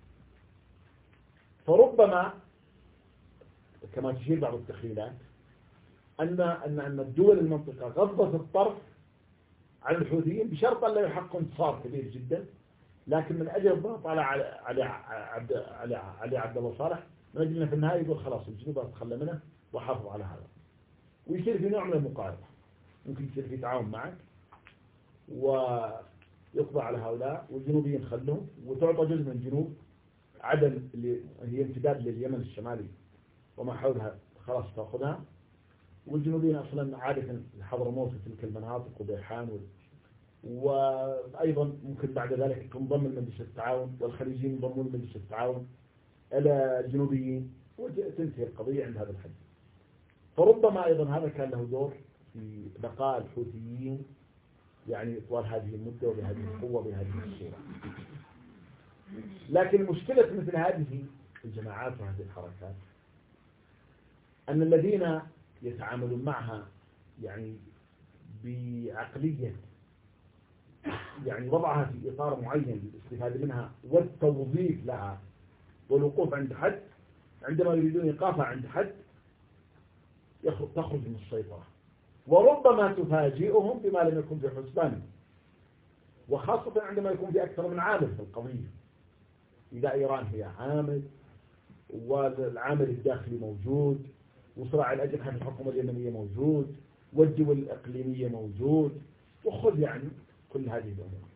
فربما كما تشير بعض التخيلات أن الدول المنطقة غضت الطرف عن الحوثيين بشرط أن لا يحققوا انتصار كبير جدا، لكن من أجل الضغط على عبد الله صالح، من أجل أن في النهاية يقول خلاص الجنوب أتخلى منه وحافظ على هذا، ويصير في نوع من المقاربة، ممكن يصير في تعاون معك ويقضى على هؤلاء، والجنوبيين خلهم وتعطى جزء من الجنوب عدن اللي هي امتداد لليمن الشمالي وما حولها خلاص تأخذها، والجنوبيين أصلا عادة حضرموت في تلك المناطق وبيحان وأيضا ممكن بعد ذلك تنضم لمجلس التعاون، والخليجيين ينضمون لمجلس التعاون إلى الجنوبيين وتنتهي القضية عند هذا الحد. فربما أيضا هذا كان له دور في بقاء الحوثيين يعني طوال هذه المدة وبهذه القوة وبهذه الصورة. لكن مشكلة مثل هذه الجماعات وهذه الحركات أن الذين يتعاملون معها يعني بعقلية يعني وضعها في إطار معين للاستفادة منها والتوظيف لها والوقوف عند حد، عندما يريدون إيقافها عند حد تخرج من السيطرة، وربما تفاجئهم بما لم يكن في حسبانهم، وخاصة عندما يكون في أكثر من عامل في القضية. إذا إيران هي عامل والعامل الداخلي موجود وصراع الأجنحة في الحكومة اليمنية موجود والدول الإقليمية موجود، وخذ يعني كل هذه الأمور.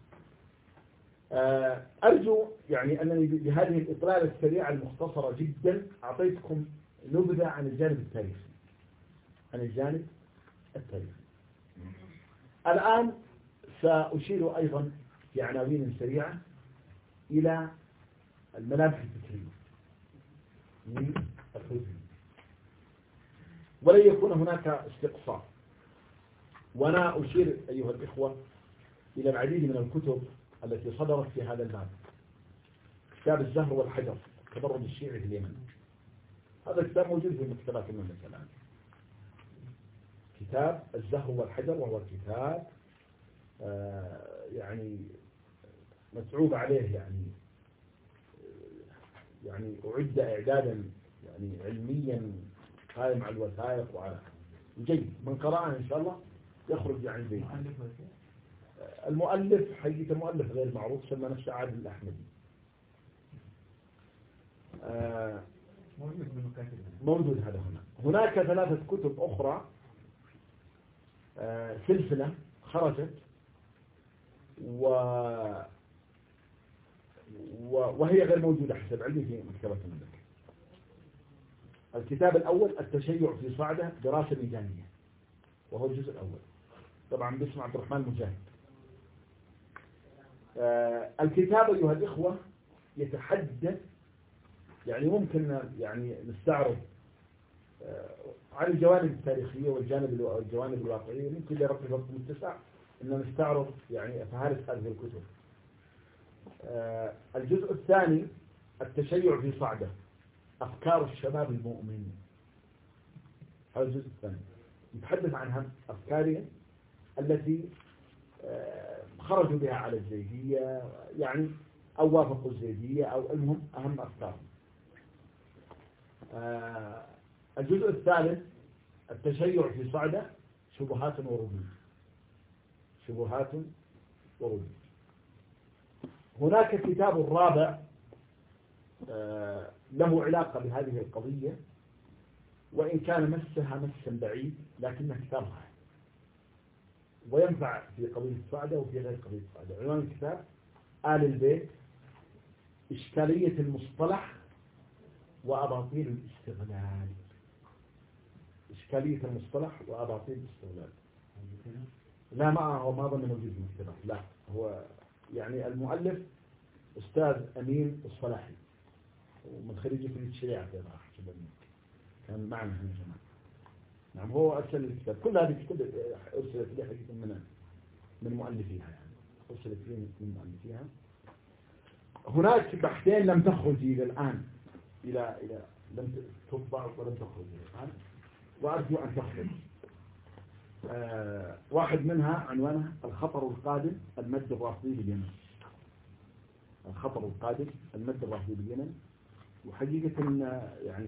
أرجو يعني أنني بهذه الإطلالة السريعة المختصرة جدا أعطيتكم نبذة عن الجانب التاريخي. الآن سأشير أيضا في عناوين سريعة إلى الملامح الفكرية للحوثيين، ولن يكون هناك استقصاء. وأنا أشير أيها الإخوة إلى العديد من الكتب التي صدرت في هذا الباب. كتاب الزهر والحجر تبرد الشيعي في اليمن، هذا الكتاب موجود في مكتبات المملكة الآن. كتاب الزهر والحجر، وهو كتاب يعني متعوب عليه، يعني أعد إعدادا يعني علميا قائم على الوثائق وعلى جيد. من قرأه إن شاء الله يخرج يعني جيد. المؤلف حقيقة المؤلف غير معروف، سمى نفسه عادل الأحمدي. موجود هذا هنا. هناك 3 كتب أخرى سلسلة خرجت وهي غير موجودة حسب علمي في مكتبة المملكة. الكتاب الأول التشيع في صعدة دراسة ميدانية، وهو الجزء الأول، طبعا باسم عبد الرحمن مجاهد. الكتاب أيها الإخوة يتحدث، يعني ممكن يعني نستعرض عن الجوانب التاريخية والجوانب الواقعية، ممكن لرب الوقت متسع أن نستعرض يعني فهارس هذه الكتب. الجزء الثاني التشيع في صعدة أفكار الشباب المؤمن، هذا الجزء الثاني يتحدث عن أفكارهم التي خرجوا بها على الزيدية، يعني أو وافقوا الزيدية، أو المهم أهم أفكارهم. الجزء الثالث التشيع في صعدة شبهات وردود. شبهات وردود. هناك كتاب الرابع له علاقة بهذه القضية، وإن كان مسها مسا بعيد، لكنه كتاب رائع وينفع في قضية الصعدة وفي غير قضية الصعدة. عنوان الكتاب آل البيت، إشكالية المصطلح وأباطيل الاستغلال. إشكالية المصطلح وأباطيل الاستغلال. لا، ما ظن موجود في المكتبة، لا، هو يعني المؤلف أستاذ أمين الصلاحي، ومن خريج كلية الشريعة في العراق، كان معنا في الجامعة. نعم، هو أرسل الكتاب. كل هذه الكتب أرسلت لي حقيقة من مؤلفيها، يعني أرسلت لي من مؤلفيها. هناك بحثين لم تخرج إلى الآن، إلى لم تطبع ولم تخرج إلى الآن، وأرجو أن تخرج. واحد منها عنوانه الخطر القادم المد الرافضي باليمن. الخطر القادم المد الرافضي باليمن. وحقيقة يعني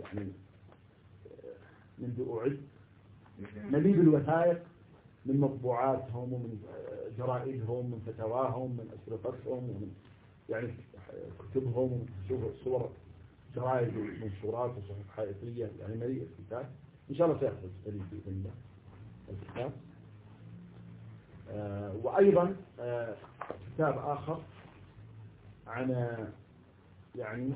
منذ أعد نبيذ الوثائق من مطبوعاتهم ومن جرائدهم، من فتاواهم، من أشرطتهم، ومن يعني كتبهم، صور جرائد ومنشورات وصحف حائطية، يعني مليء الكتاب. إن شاء الله سيخرج بإذن الله الكتاب. وأيضا كتاب آخر عن يعني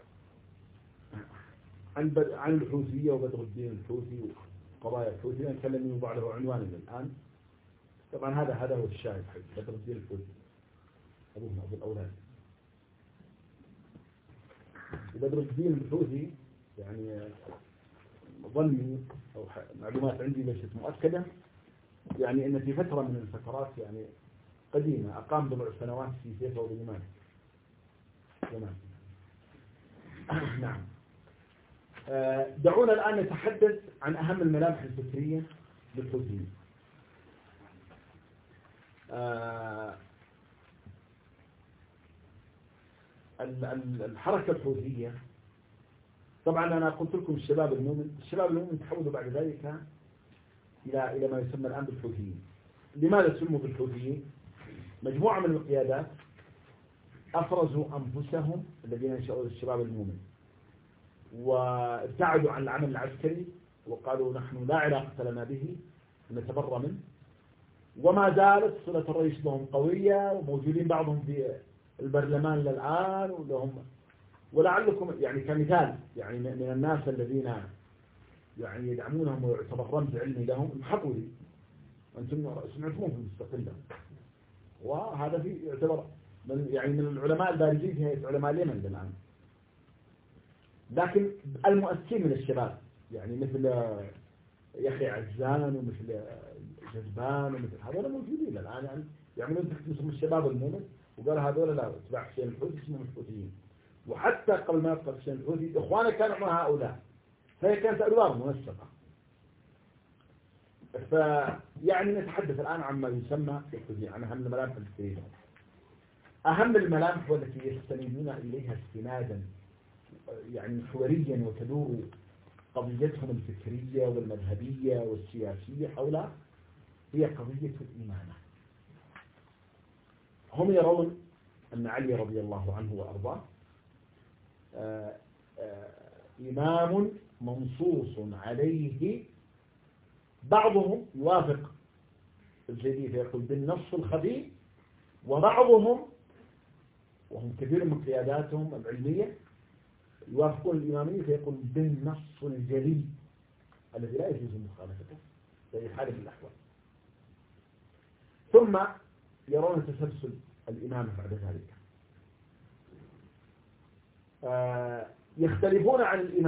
عن الحوثية وبدر الدين الحوثي وقضايا الحوثي، نتكلم يوضع له عنوان الآن. طبعا هذا هو الشاهد حق بدر الدين الحوثي، أبوه أبو الأولاد. بدر الدين الحوثي يعني ظني أو معلومات عندي ليست مؤكدة، يعني أن في فترة من الفترات يعني قديمة أقام 4 سنوات في سيفا وباليمان. نعم. دعونا الآن نتحدث عن أهم الملامح الفكرية للحوثيين. الحركة الحوثية، طبعا أنا قلت لكم الشباب المؤمن تحولوا بعد ذلك إلى ما يسمى الآن بالحوثيين. لماذا سموا بالحوثيين؟ مجموعة من القيادات أفرزوا أنفسهم الذين انشأوا الشباب المؤمن، وابتعدوا عن العمل العسكري، وقالوا نحن لا علاقة لنا به، نتبرأ منه. وما زالت صلة الرئيس لهم قوية، وموجودين بعضهم في البرلمان للآن، ولعلكم يعني كمثال يعني من الناس الذين يعني يدعمونهم ويعتبر رمز علمي لهم المحقولي، أنتم سمعتموه في المستقلة، وهذا في يعتبر من العلماء البارزين في هيئة علماء اليمن الآن. لكن المؤسسين من الشباب يعني مثل يحيى عزان ومثل جذبان ومثل هذول موجودين الآن، يعني يعملون تخصيصهم الشباب المؤمن، وقال هذول لا اتباع حسين الحوثي اسمهم الحوثيين. وحتى قبل ما يبقى حسين الحوثي إخوانه كانوا مع هؤلاء، فهي كانت أدوار منسقة. فيعني نتحدث الآن عما يسمى الحوثيين، عن أهم الملامح الفكرية. أهم الملامح والتي يستندون إليها استنادا يعني محوريا وتدور قضيتهم الفكرية والمذهبية والسياسية حولها هي قضية الإمامة. هم يرون أن علي رضي الله عنه وأرضاه إمام منصوص عليه. بعضهم يوافق الجديد فيقول بالنص الخفي، وبعضهم وهم كثير من قياداتهم العلمية يوافقون الإمامية فيقول بالنص الجلي الذي لا يجوز مخالفته في حال من الأحوال. ثم يرون تسلسل الإمامة بعد ذلك. يختلفون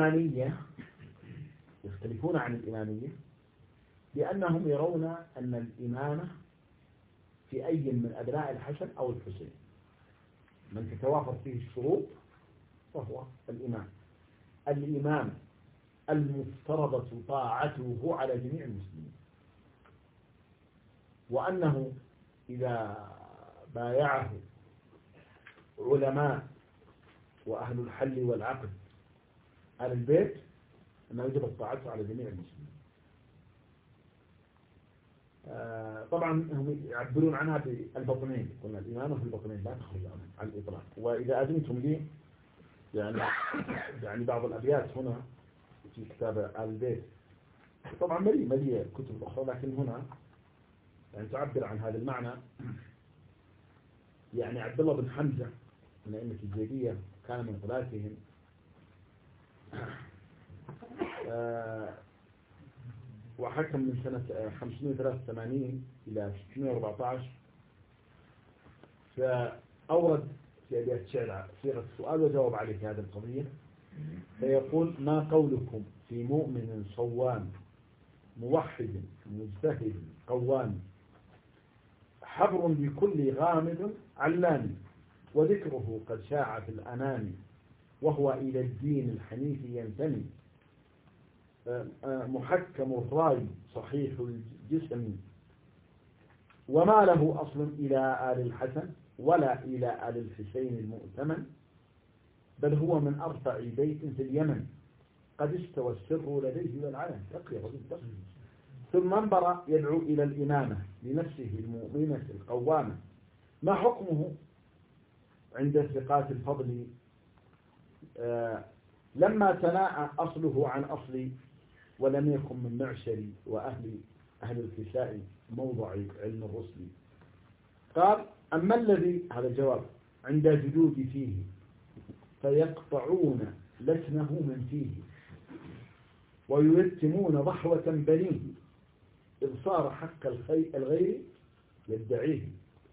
عن الإمامية لأنهم يرون أن الإمامة في أي من أبناء الحسن أو الحسين من تتوافر فيه الشروط فهو الإمام المفترضة طاعته على جميع المسلمين، وأنه إذا بايعه علماء وأهل الحل والعقد على البيت أنه يجب الطاعة على جميع المسلمين. طبعا هم يعبرون عنها بالبطنين، قلنا الإمامة في البطنين لا تخرج عن الإطلاق. وإذا أذنتم لي يعني بعض الأبيات هنا في كتاب آل البيت، طبعا مليء كتب أخرى، لكن هنا يعني تعبر عن هذا المعنى. يعني عبد الله بن حمزة من أئمة الزيدية كان من قلاتهم، وحكم من سنة 583 إلى 614. فأورد في أبيات شعر صيغة السؤال وجاوب عليه في هذه القضية، فيقول: ما قولكم في مؤمن صوام موحد مجتهد قوام، حبر بكل غامض علام، وذكره قد شاع في الأنام، وهو إلى الدين الحنيف ينتمي، محكم الرأي صحيح الجسم، وما له أصل إلى آل الحسن ولا إلى آل الحسين المؤتمن، بل هو من أرفع بيت في اليمن، قد استوى السر لديه والعلن. ثم انبر يدعو إلى الإمامة لنفسه المؤمنة القوامة. ما حكمه عند ثقات الفضل؟ لما تناءى أصله عن أصلي، ولم يكن من معشري وأهل الكساء موضع علم الرسل. قال: أما الذي، هذا الجواب، عند جدودي فيه، فيقطعون لسنه من فيه، وييتمون ضحوة بنيه، إذ صار حق الغير يدعيه.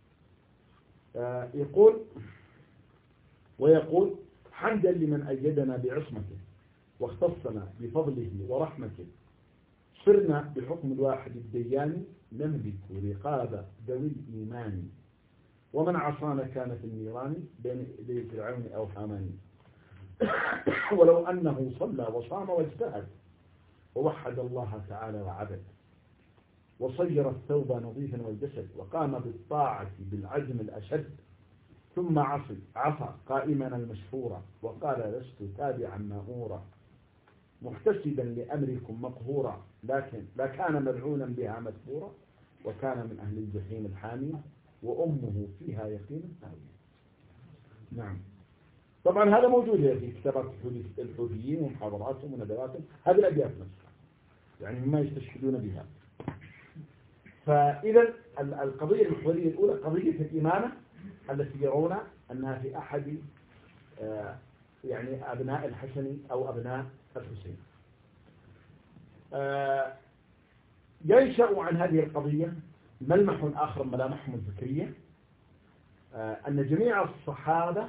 ويقول: حمدا لمن أيدنا بعصمته، واختصنا بفضله ورحمته، صرنا بحكم الواحد الديان، نملك رقاب ذوي الإيمان، ومن عصانا كان في النيران بين يدي فرعون أو هامان، ولو أنه صلى وصام واجتهد، ووحد الله تعالى وعبد، وصير الثوب نظيفا والجسد، وقام بالطاعة بالعزم الأشد، ثم عصى قائمنا المشهورة، وقال: لست تابعا مأمورا، محتسبا لأمركم مقهورا، لكن لا كان ملعونا بها مدبورا، وكان من أهل الجحيم الحامية، وأمه فيها يقينا ثانية. نعم، طبعا هذا موجود في كتابات الحوثيين ومحاضراتهم وندواتهم، هذه الأبيات نفسها يعني مما يستشهدون بها. فإذا القضية المحورية الأولى قضية الإمامة التي يرون أنها في أحد يعني أبناء الحسن أو أبناء الحسين. ينشأ عن هذه القضية ملمح آخر من ملامحهم الفكرية، أن جميع الصحابة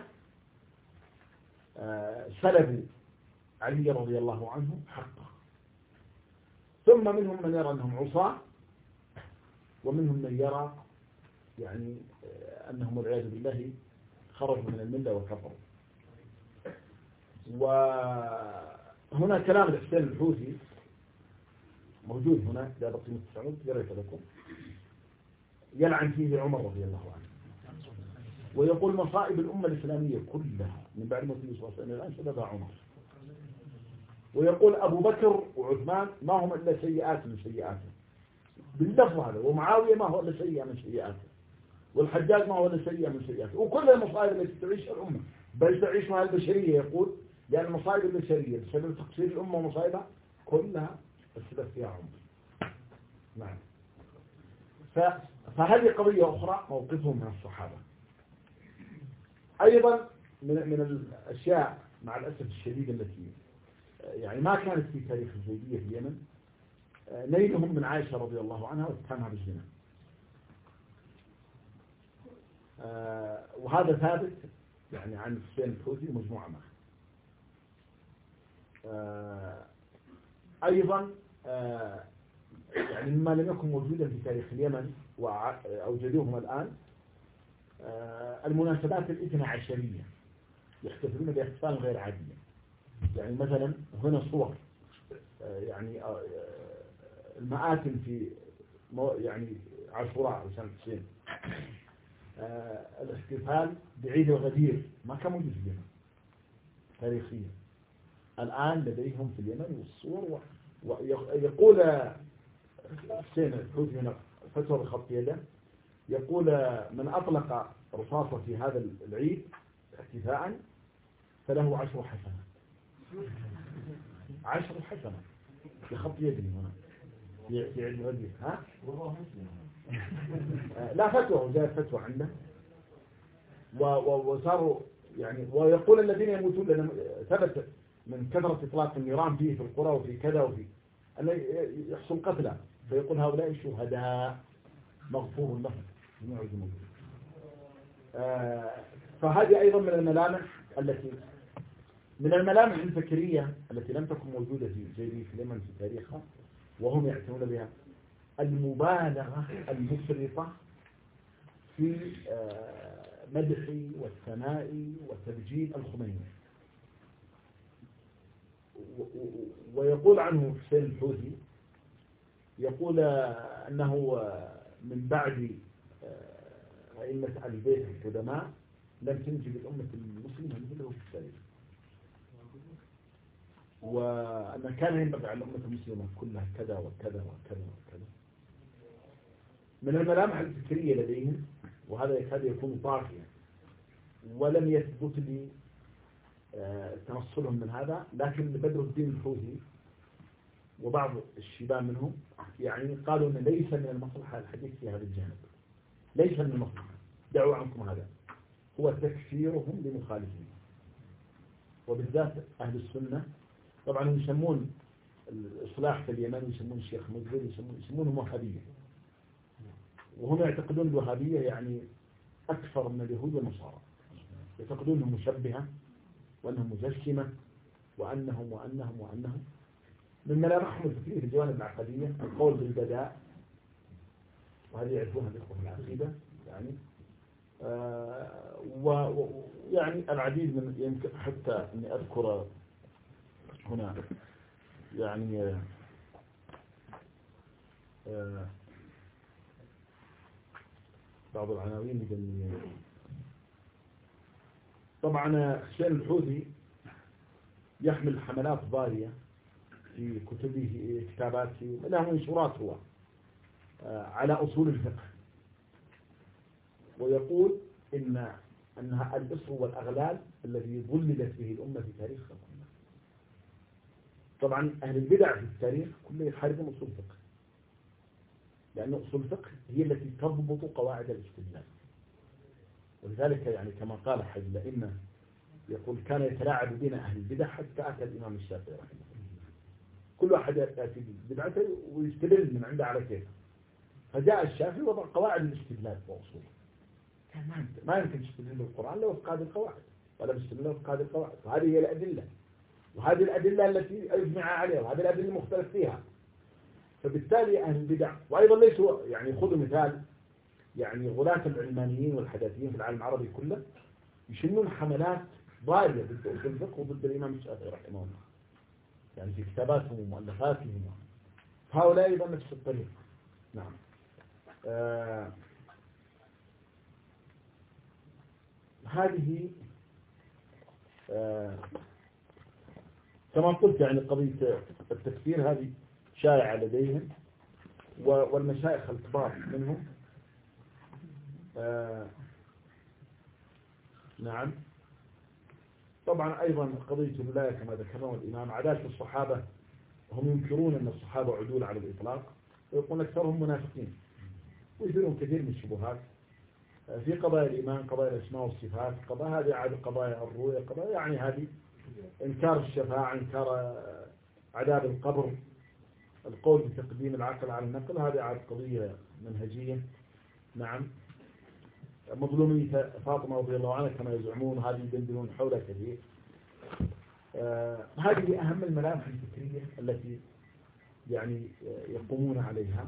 سلبوا علي رضي الله عنه حقه، ثم منهم من يرى أنهم عصاة، ومنهم من يرى يعني أنهم والعياذ بالله خرجوا من الملة وكفروا. وهنا كلام الحسين الحوثي موجود هنا، لا بقي مستعمل قريت لكم، يلعن فيه عمر رضي الله عنه، ويقول مصائب الأمة الإسلامية كلها من بعد موت النبي صلى الله عليه وسلم الآن سببها عمر. ويقول أبو بكر وعثمان ما هم إلا سيئات من سيئاته باللفظ هذا، ومعاوية ما هو إلا سيئة من سيئاته، والحجاج ما هو إلا سيئة من سيئاته، وكل المصائب التي تعيشها الأمة بل تعيشها البشرية، يقول لأن المصائب البشرية بسبب تقصير الأمة ومصائبها كلها السبب فيها عمر. نعم. فهذه قضية أخرى موقفهم من الصحابة. أيضا من الأشياء مع الأسف الشديد التي يعني ما كانت في تاريخ الزيدية في اليمن نيلهم من عائشة رضي الله عنها واتهامها بالزنا، وهذا ثابت يعني عن الحسين الحوثي ومجموعة معه. أيضا يعني مما لم يكن موجودا في تاريخ اليمن وأوجدوهم الآن المناسبات الاثنى عشرية، يحتفلون باحتفال غير عادية. يعني مثلا هنا صور يعني المآتم في يعني عاشوراء وسنة الحسين، الاحتفال بعيد الغدير ما كان موجود في اليمن تاريخيا، الآن لديهم في اليمن والصور. ويقول حسين الحوثي هنا فتوى بخط يده، يقول من أطلق رصاصة في هذا العيد احتفاء فله 10 حسنات. 10 حسنات بخط يده هنا في عيد الغدير. ها؟ لا فتوى، جاء فتوى عنده وصاروا يعني. ويقول الذين يموتون لأن ثبت من كثرة إطلاق النيران فيه في القرى وفي كذا وفي أن يحصل قتلى، فيقول هؤلاء شهداء مغفور لهم. فهذه أيضا من الملامح الفكرية التي لم تكن موجودة في اليمن في تاريخها، وهم يعتنون بها المبالغة المفرطة في مدح والثناء وتبجيل الخميني. ويقول عنه حسين الحوثي، يقول أنه من بعد أئمة البيت القدماء لم تنجب الأمة المسلمة مثله في التاريخ، وأن كان ينبغي على الأمة المسلمة كلها كذا وكذا وكذا وكذا. من الملامح الفكرية لديهم، وهذا يكاد يكون طاغيا ولم يثبت لي تنصلهم من هذا، لكن بدر الدين الحوثي وبعض الشباب منهم يعني قالوا أن ليس من المصلحة الحديث في هذا الجانب، ليس من المصلحة، دعوا عنكم هذا، هو تكفيرهم لمخالفين، وبالذات أهل السنة. طبعا يسمون الإصلاح في اليمن، يسمون الشيخ مجبر، يسمونهم وهابية، وهم يعتقدون الوهابية يعني أكثر من اليهود والنصارى، يعتقدون أنهم مشبهة وأنهم مجسمة وأنهم من ملامحهم الفكرية في الجوانب العقدية القول بالبداء، وهذه يعرفونها الإخوة في العقيدة يعني. ويعني العديد من يمكن حتى أني أذكر هنا يعني بعض العناوين الجميلة. طبعا حسين الحوثي يحمل حملات ضارية في كتبه، كتاباته، له منشورات هو على أصول الفقه، ويقول أنها الإصر والأغلال الذي ظللت به الأمة في تاريخ الأمة. طبعا أهل البدع في التاريخ كله يحاربون أصول الفقه، لأن أصول الفقه هي التي تضبط قواعد الاستدلال. ولذلك يعني كما قال حي الأئمة يقول كان يتلاعب بنا أهل البدع حتى أتى الإمام الشافعي رحمه الله، كل واحد يأتي بدعته ويستدل من عنده على كيفه، فجاء الشافعي وضع قواعد الاستدلال وأصوله. كان ما يمكن تستدل بالقرآن لو فقد القواعد، ولا باستدلال لو فقد القواعد، وهذه هي الأدلة، وهذه الأدلة التي أجمع عليها، وهذه الأدلة المختلف فيها. فبالتالي أهل البدع وأيضا ليسوا يعني خذوا مثال يعني غلاة العلمانيين والحداثيين في العالم العربي كله يشنون حملات ضارية ضد الفقه وضد الإمام الشافعي رحمه الله يعني في كتاباتهم ومؤلفاتهم. هؤلاء أيضا نفس الطريق. نعم. هذه كما قلت يعني قضية التكفير هذه شائعة لديهم والمشايخ الكبار منهم. نعم. طبعا أيضا قضية الولاية كما ذكرنا الإمام عادات الصحابة هم ينكرون أن الصحابة عدول على الإطلاق ويقولون أكثرهم منافقين ويثيرون كثير من الشبهات في قضايا الإيمان قضايا الأسماء والصفات قضايا هذه عاد قضايا الرؤية قضايا يعني هذه إنكار الشفاعة إنكار عذاب القبر القول بتقديم العقل على النقل هذه عاد قضية منهجية. نعم. مظلومية فاطمة رضي الله عنها كما يزعمون هذه يدندنون حولها كثير. هذه أهم الملامح الفكرية التي يعني يقومون عليها.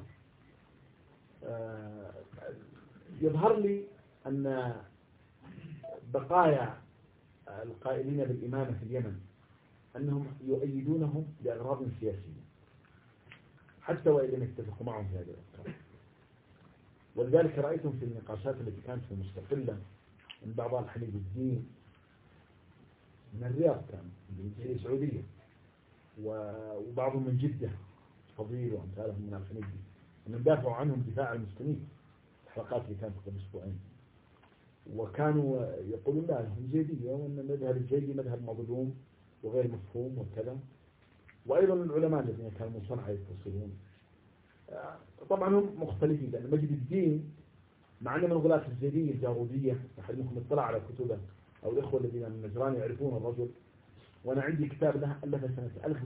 يظهر لي أن بقايا القائلين بالإمامة في اليمن أنهم يؤيدونهم لأغراض سياسية حتى وإن لم يتفقوا معهم في هذه الأفكار. ولذلك رأيتم في النقاشات التي كانت مستقلة من بعضها الحليب الدين من الرياض كان من السعودية وبعضهم من جدة فضيل وأمثالهم من الحليب أن دافعوا عنهم دفاع المسلمين الحلقات اللي كانت قبل أسبوعين وكانوا يقولون لا هم زيدية وأن المذهب الزيدي مذهب مظلوم وغير مفهوم وكذا. وأيضا العلماء الذين كانوا من صنعاء يتصلون طبعا هم مختلفين لأن مجد الدين مع أنه من غلاة الزيدية الجارودية أحد منكم اطلع على كتبه أو الإخوة الذين من نجران يعرفون الرجل وأنا عندي كتاب له ألف سنة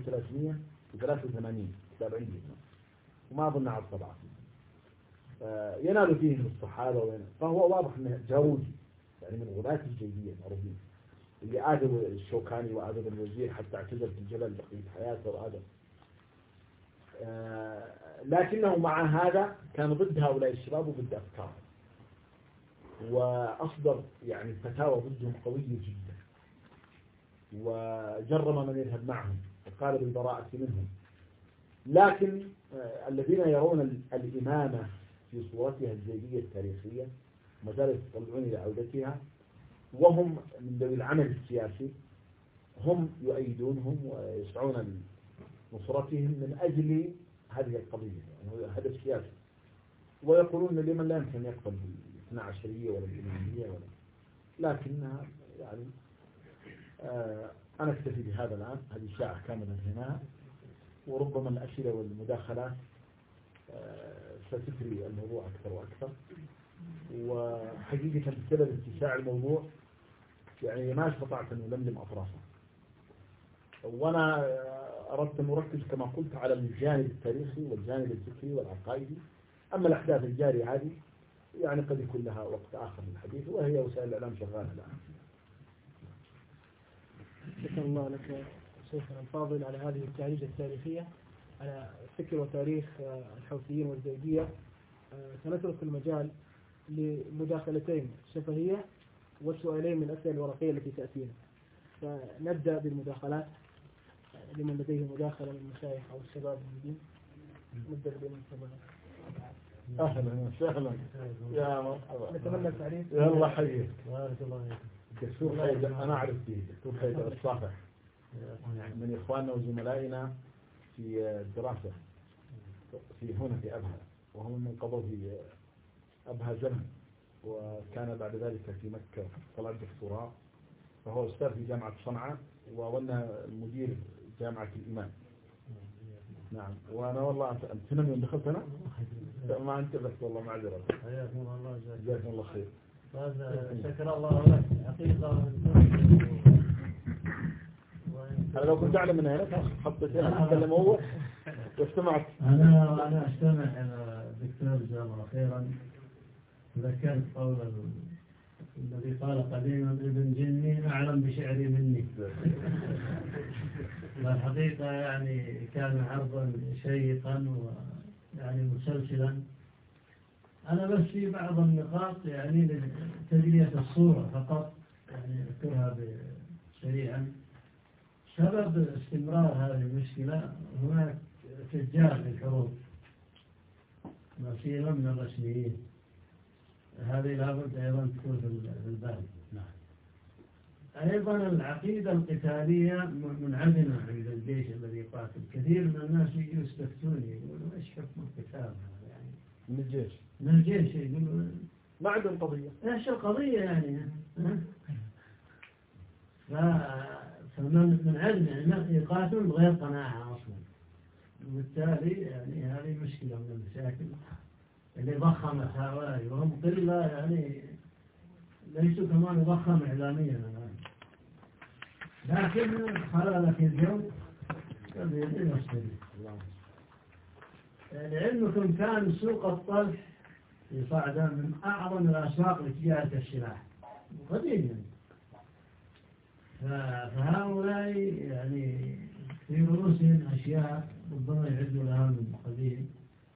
1383 كتاب عندي وما أظن على الطبعة ينال فيه من الصحابة فهو واضح أنه جارودي يعني من غلاة الزيدية المعروفين اللي آدب الشوكاني وآدب الوزير حتى اعتزل في الجبل بقية حياته وآدب. لكنه مع هذا كان ضد هؤلاء الشباب وضد أفكارهم وأصدر يعني فتاوى ضدهم قوية جدا وجرم من يذهب معهم وقال بالبراءة منهم. لكن الذين يرون الإمامة في صورتها الزيدية التاريخية ما زالوا يتطلعون إلى عودتها وهم من ذوي العمل السياسي هم يؤيدونهم ويسعون نصرتهم من أجل هذه القضية يعني هدف سياسي ويقولون لمن لا يمكن يقبل بالاثنى عشرية ولا الإمامية ولا لكنها يعني أنا أكتفي بهذا الآن هذه الساعة كاملة انتهيناها وربما الأسئلة والمداخلات ستثري الموضوع أكثر وأكثر. وحقيقة بسبب اتساع الموضوع يعني ما استطعت أن ألملم أطرافه وأنا أردت أن أركز كما قلت على الجانب التاريخي والجانب الفكري والعقائدي. أما الأحداث الجارية هذه يعني قد يكون لها وقت آخر للحديث وهي وسائل الإعلام شغالة الآن. شكرا الله لك شيخنا الفاضل على هذه التعريجة التاريخية على فكر وتاريخ الحوثيين والزيدية. سنترك المجال لمداخلتين شفهية وسؤالين من الأسئلة الورقية التي تأتينا. فنبدأ بالمداخلات لمن لديه مداخلة من المشايخ أو الشباب الموجودين. نبدأ بمن تفضل. أهلا وسهلا يا مرحبا. نتمنى التعريف. يا الله حيك. بارك الله فيك. دكتور حيدر أنا أعرف فيه دكتور حيدر الصافح من إخواننا وزملائنا في الدراسة في هنا في أبها وهم من قضوا في أبها زمن وكان بعد ذلك في مكة طلع دكتوراه فهو أستاذ في جامعة صنعاء وولنا المدير جامعة الإمام. نعم وأنا والله أنت من يوم دخلت أنا ما انتبهت والله معذرة. حياكم الله جزاكم الله خير. شكر الله لك حقيقة. أنا لو كنت أعلم من هنا حطيت هنا أتكلم هو واستمعت. أنا أستمع إلى الدكتور جزاه الله خيرا. ذكرت قول الذي قال قديما ابن جني أعلم بشعري مني. الحقيقة يعني كان عرضا شيقا ويعني مسلسلا. أنا بس في بعض النقاط يعني لتجلية الصورة فقط يعني أذكرها سريعا. سبب استمرار هذه المشكلة هناك تجار في الحروب مسيرة من الرسميين، هذه لابد أيضا تكون في البال. أيضا العقيدة القتالية منعدمة عند الجيش الذي يقاتل. كثير من الناس يجوا يستفتوني يقولوا إيش حكم القتال يعني من الجيش يقولوا ما عندهم قضية. إيش القضية يعني فمن منعدم يعني يقاتل بغير قناعة أصلا، وبالتالي يعني هذه مشكلة من المشاكل اللي ضخمت هؤلاء، وهم قلة يعني ليسوا كمان ضخم إعلاميا الآن، لكن خلالة الجو كبير يصدر. لعلمكم كان سوق الطلح في صعدة من أعظم الأسواق لتجارة السلاح قديما. فهؤلاء يعني في رؤوسهم أشياء ربما يعدوا لها من قديم.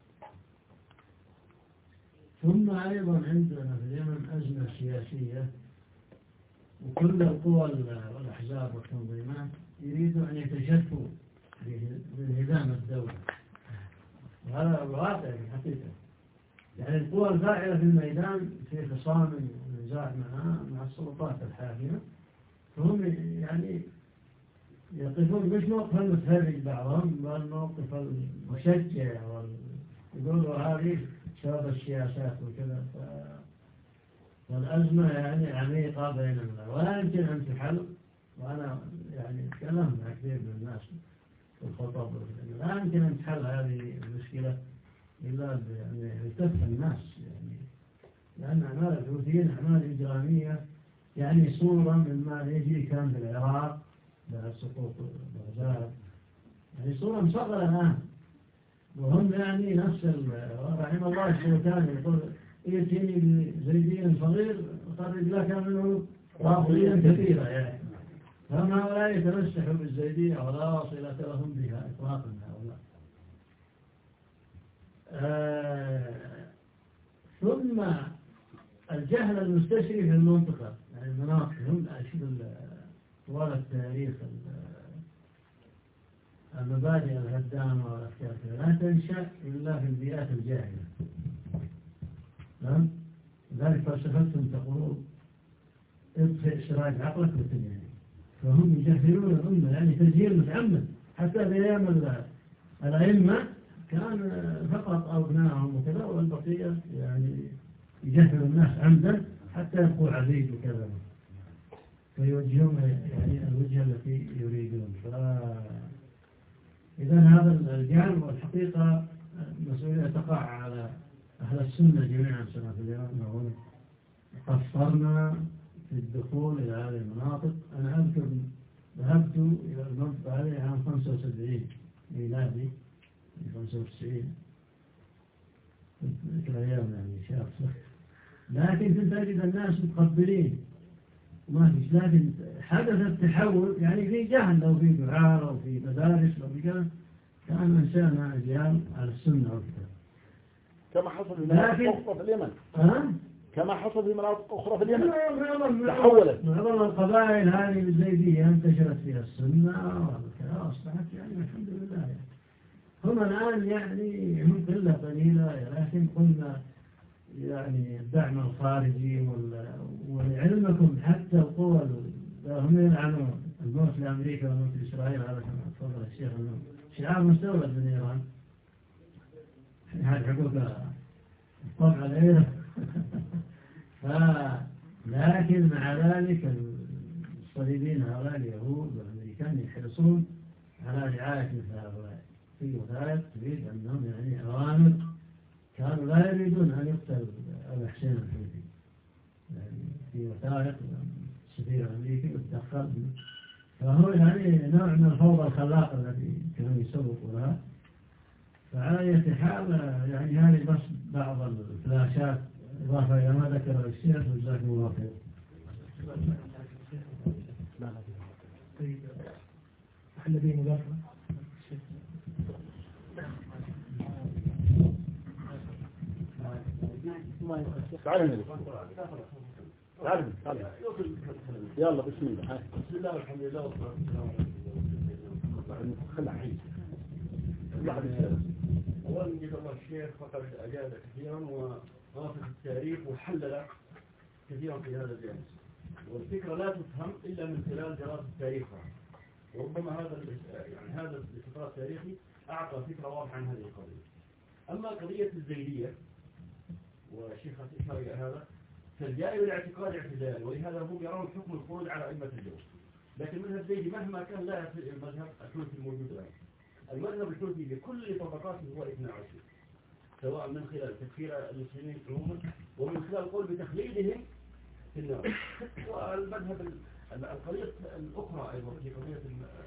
ثم أيضا عندنا في اليمن أزمة سياسية، وكل القوى والأحزاب والتنظيمات يريدوا أن يتشفوا بانهدام الدولة، وهذا الواقع في الحقيقة. يعني القوى الفاعلة في الميدان في خصام ونزاع مع السلطات الحاكمة، فهم يعني يقفون مش موقف المتفرج بعضهم، بل موقف المشجع يقولوا هذه بسبب السياسات وكذا. فالأزمة يعني عميقة بيننا ولا يمكن أن تحل. وأنا يعني أتكلم مع كثير من الناس في الخطب، لا يمكن أن تحل هذه المشكلة إلا بأن يلتف الناس، يعني لأن أعمال الحوثيين أعمال إجرامية يعني صورة مما يجري كان في العراق بعد سقوط بغداد، يعني صورة مصغرة الآن. وهم يعني نفس رحم الله الشيطان يقول يأتيني بزيدين صغير خرج لك منه رافضين كثيرة يعني. فهم هؤلاء يتمسحوا بالزيدية ولا صلة لهم بها إطلاقا هؤلاء. ثم الجهل المستشري في المنطقة، يعني المناطق هم طوال التاريخ المبادئ الهدامة والأفكار لا تنشأ إلا في البيئات الجاهلة. لذلك فلسفتهم تقول اطفئ سراج عقلك وتنهي. فهم يجهلون الأمة يعني تجهيل متعمد. حتى في أيام الأئمة كان فقط أبنائهم وكذا، والبقية يعني يجهل الناس عمدا حتى يبقوا عبيد وكذا، فيوجهون يعني الوجهة التي يريدون. إذا هذا الجانب والحقيقة المسؤولية تقع على أهل السنة جميعا. سنة اليوم قصرنا في الدخول إلى هذه المناطق. أنا أذكر ذهبت إلى المنطقة هذه عام 75 ميلادي، 95 ذيك الأيام يعني شاف، لكن كنت أجد الناس متقبلين وما فيش. لكن حدث التحول يعني في جهل، لو في دعاء أو في مدارس لو في كان إنسان أجيال على السنة والكتاب، كما حصل في مناطق أخرى في اليمن. كما حصل في مناطق أخرى في اليمن تحولت. معظم القبائل هذه الزيدية انتشرت فيها السنة والكلام، أصبحت يعني الحمد لله يعني. هم الآن يعني هم قلة قليلة، لكن قلنا يعني الدعم الخارجي ولعلمكم حتى القوى هم يلعنوا الموت لأمريكا والموت لإسرائيل. هذا كما تفضل الشيخ أنه شعار مستورد من إيران، هذه حقوق الطبع الإيران. لكن مع ذلك الصليبيين هؤلاء اليهود والأمريكان يحرصون على رعاية مثل هؤلاء في وثائق تريد أنهم يعني أوامر. كانوا لا يريدون أن يقتل أبو حسين الحوثي، يعني في وثائق السفير الأمريكي وتدخل. فهو يعني نوع من الفوضى الخلاقة التي كانوا يسوقوا لها. فعلى أي حال يعني هذه بس بعض الفلاشات إضافة إلى ما ذكر الشيخ، وجزاكم الله خير. هل لديه مداخلة؟ تعال يلا بسم الله. بسم الله والحمد لله والصلاة والسلام على خلع حين أولا جزا الله الشيخ فقد أجاد كثيرا وناقش التاريخ وحلل كثيرا في هذا الجانب، والفكرة لا تفهم إلا من خلال دراسة تاريخها، وربما هذا الاستطلاع التاريخي أعطى فكرة واضحة عن هذه القضية. أما قضية الزيدية والشيخ أشار إلى هذا، فالجانب الاعتقاد اعتزالي، ولهذا هم يرون حكم الخروج على أئمة الجور. لكن المذهب الزيدي مهما كان لا يصل إلى المذهب الحوثي الموجود الآن. المذهب الحوثي بكل طبقاته هو 12، سواء من خلال تكفير المسلمين عموما ومن خلال القول بتخليدهم في النار. والمذهب القضية الأخرى أيضا في قضية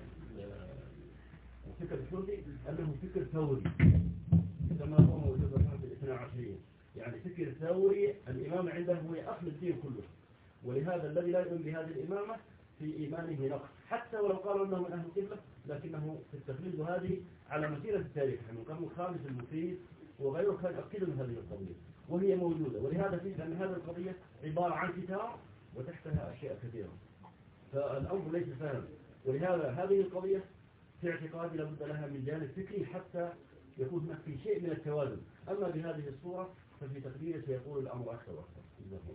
الفكر الحوثي أنه فكر ثوري كما هو موجود في الاثنى عشرية، يعني فكر ثوري. الإمامة عنده هو أصل الدين كله، ولهذا الذي لا يؤمن بهذه الإمامة في إيمانه نقص، حتى ولو قالوا أنه من أهل القبلة، لكنه في التخليد هذه على مسيرة التاريخ. من القرن الخامس المفيد وغيره كان يؤكد من هذه القضية وهي موجودة، ولهذا فيه أن هذه القضية عبارة عن كتاب وتحتها أشياء كثيرة، فالأمر ليس سهلا. ولهذا هذه القضية في اعتقادي لابد لها من جانب فكري حتى يكون هناك في شيء من التوازن. أما بهذه الصورة ففي تقديري سيكون الأمر أكثر وأكثر.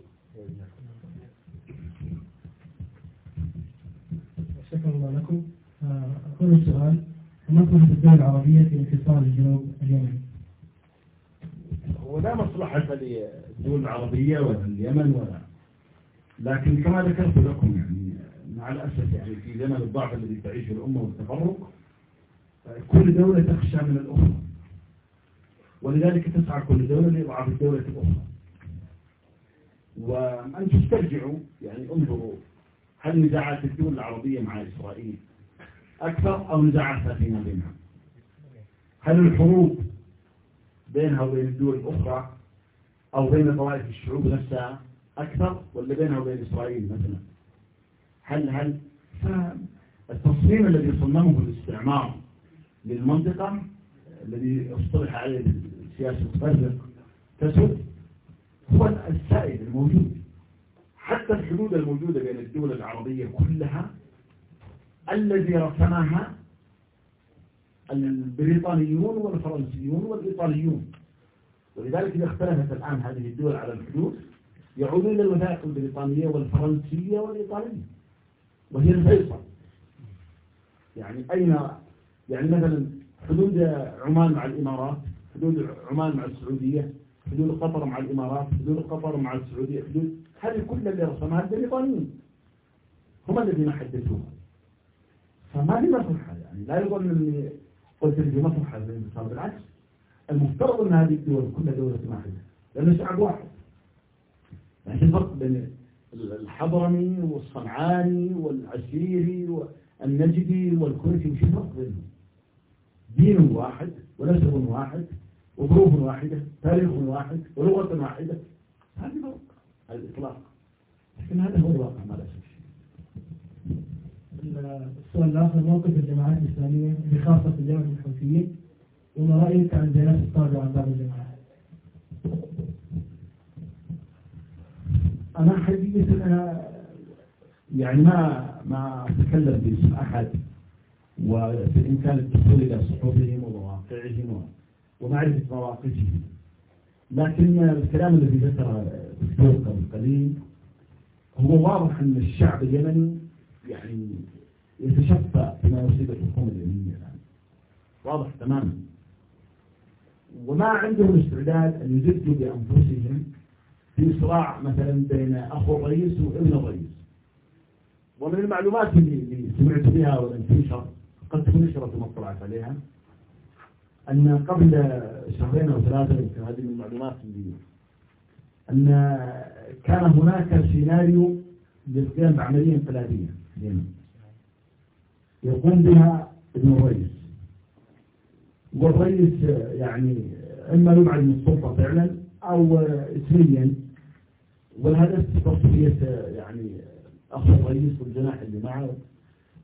شكرا الله لكم. أقول السؤال: مصلحة الدول العربية في انفصال الجنوب اليمني؟ ولا مصلحة للدول العربية ولا اليمن ولا، لكن كما ذكرت لكم يعني مع الأسف يعني في زمن الضعف الذي تعيشه الأمة والتفرق كل دولة تخشى من الأخرى، ولذلك تسعى كل دولة لإضعاف الدولة الأخرى. وأن تسترجعوا يعني انظروا، هل نزاعات الدول العربية مع إسرائيل أكثر أو نزاعاتها فيما بينها؟ هل الحروب بينها وبين الدول الأخرى أو بين طوائف الشعوب نفسها أكثر ولا بينها وبين إسرائيل مثلا؟ هل التصميم الذي صممه الاستعمار للمنطقة الذي اصطلح عليه السياسة الفرق تسد هو السائد الموجود. حتى الحدود الموجودة بين الدول العربية كلها الذي رسمها البريطانيون والفرنسيون والإيطاليون، ولذلك إذا اختلفت الآن هذه الدول على الحدود يعودون إلى الوثائق البريطانية والفرنسية والإيطالية، وهي الفيصل. يعني أين يعني مثلا حدود عمان مع الإمارات، حدود عمان مع السعودية، حدود قطر مع الإمارات، حدود قطر مع السعودية، حدود هذه كل اللي رسمها البريطانيين هم الذين حدثوها. فما لي مصلحة، يعني لا يظن أني قلت لي مصلحة الانتصار، بالعكس المفترض أن هذه الدول كلها دولة واحدة لأنه شعب واحد. يعني الفرق بين الحضرمي والصنعاني والعسيري والنجدي والكويتي وش الفرق بينهم؟ دين واحد ونسب واحد وظروف واحدة، تاريخ واحد ولغة واحدة. هذه فرق على الإطلاق، لكن هذا هو الواقع ما لا شك. السؤال الآخر: موقف الجماعات الإسلامية بخاصة جماعة الحوثيين، وما رأيك عن بيانات الصادرة عن بعض الجماعات؟ أنا حقيقة يعني ما أتكلم باسم أحد، وفي الإمكان الدخول إلى صحفهم ومواقعهم ومعرفة مواقفهم، لكن الكلام الذي ذكره الدكتور قبل قليل هو واضح أن الشعب اليمني يعني يتشفى بما يصيب الحكومة اليمنية الآن، واضح تماما، وما عندهم استعداد أن يجدوا بأنفسهم في صراع مثلا بين أخو الرئيس وابن الرئيس. ومن المعلومات اللي سمعت بها ولم تنشر، قد تكون نشرت وما اطلعت عليها، أن قبل شهرين أو ثلاثة، هذه من المعلومات اللي أن كان هناك سيناريو للقيام بعملية انقلابية في اليمن يقوم بها ابن الرئيس، والرئيس يعني إما يبعد من السلطة فعلا أو اسميا، والهدف تصفية يعني أخو الرئيس والجناح اللي معه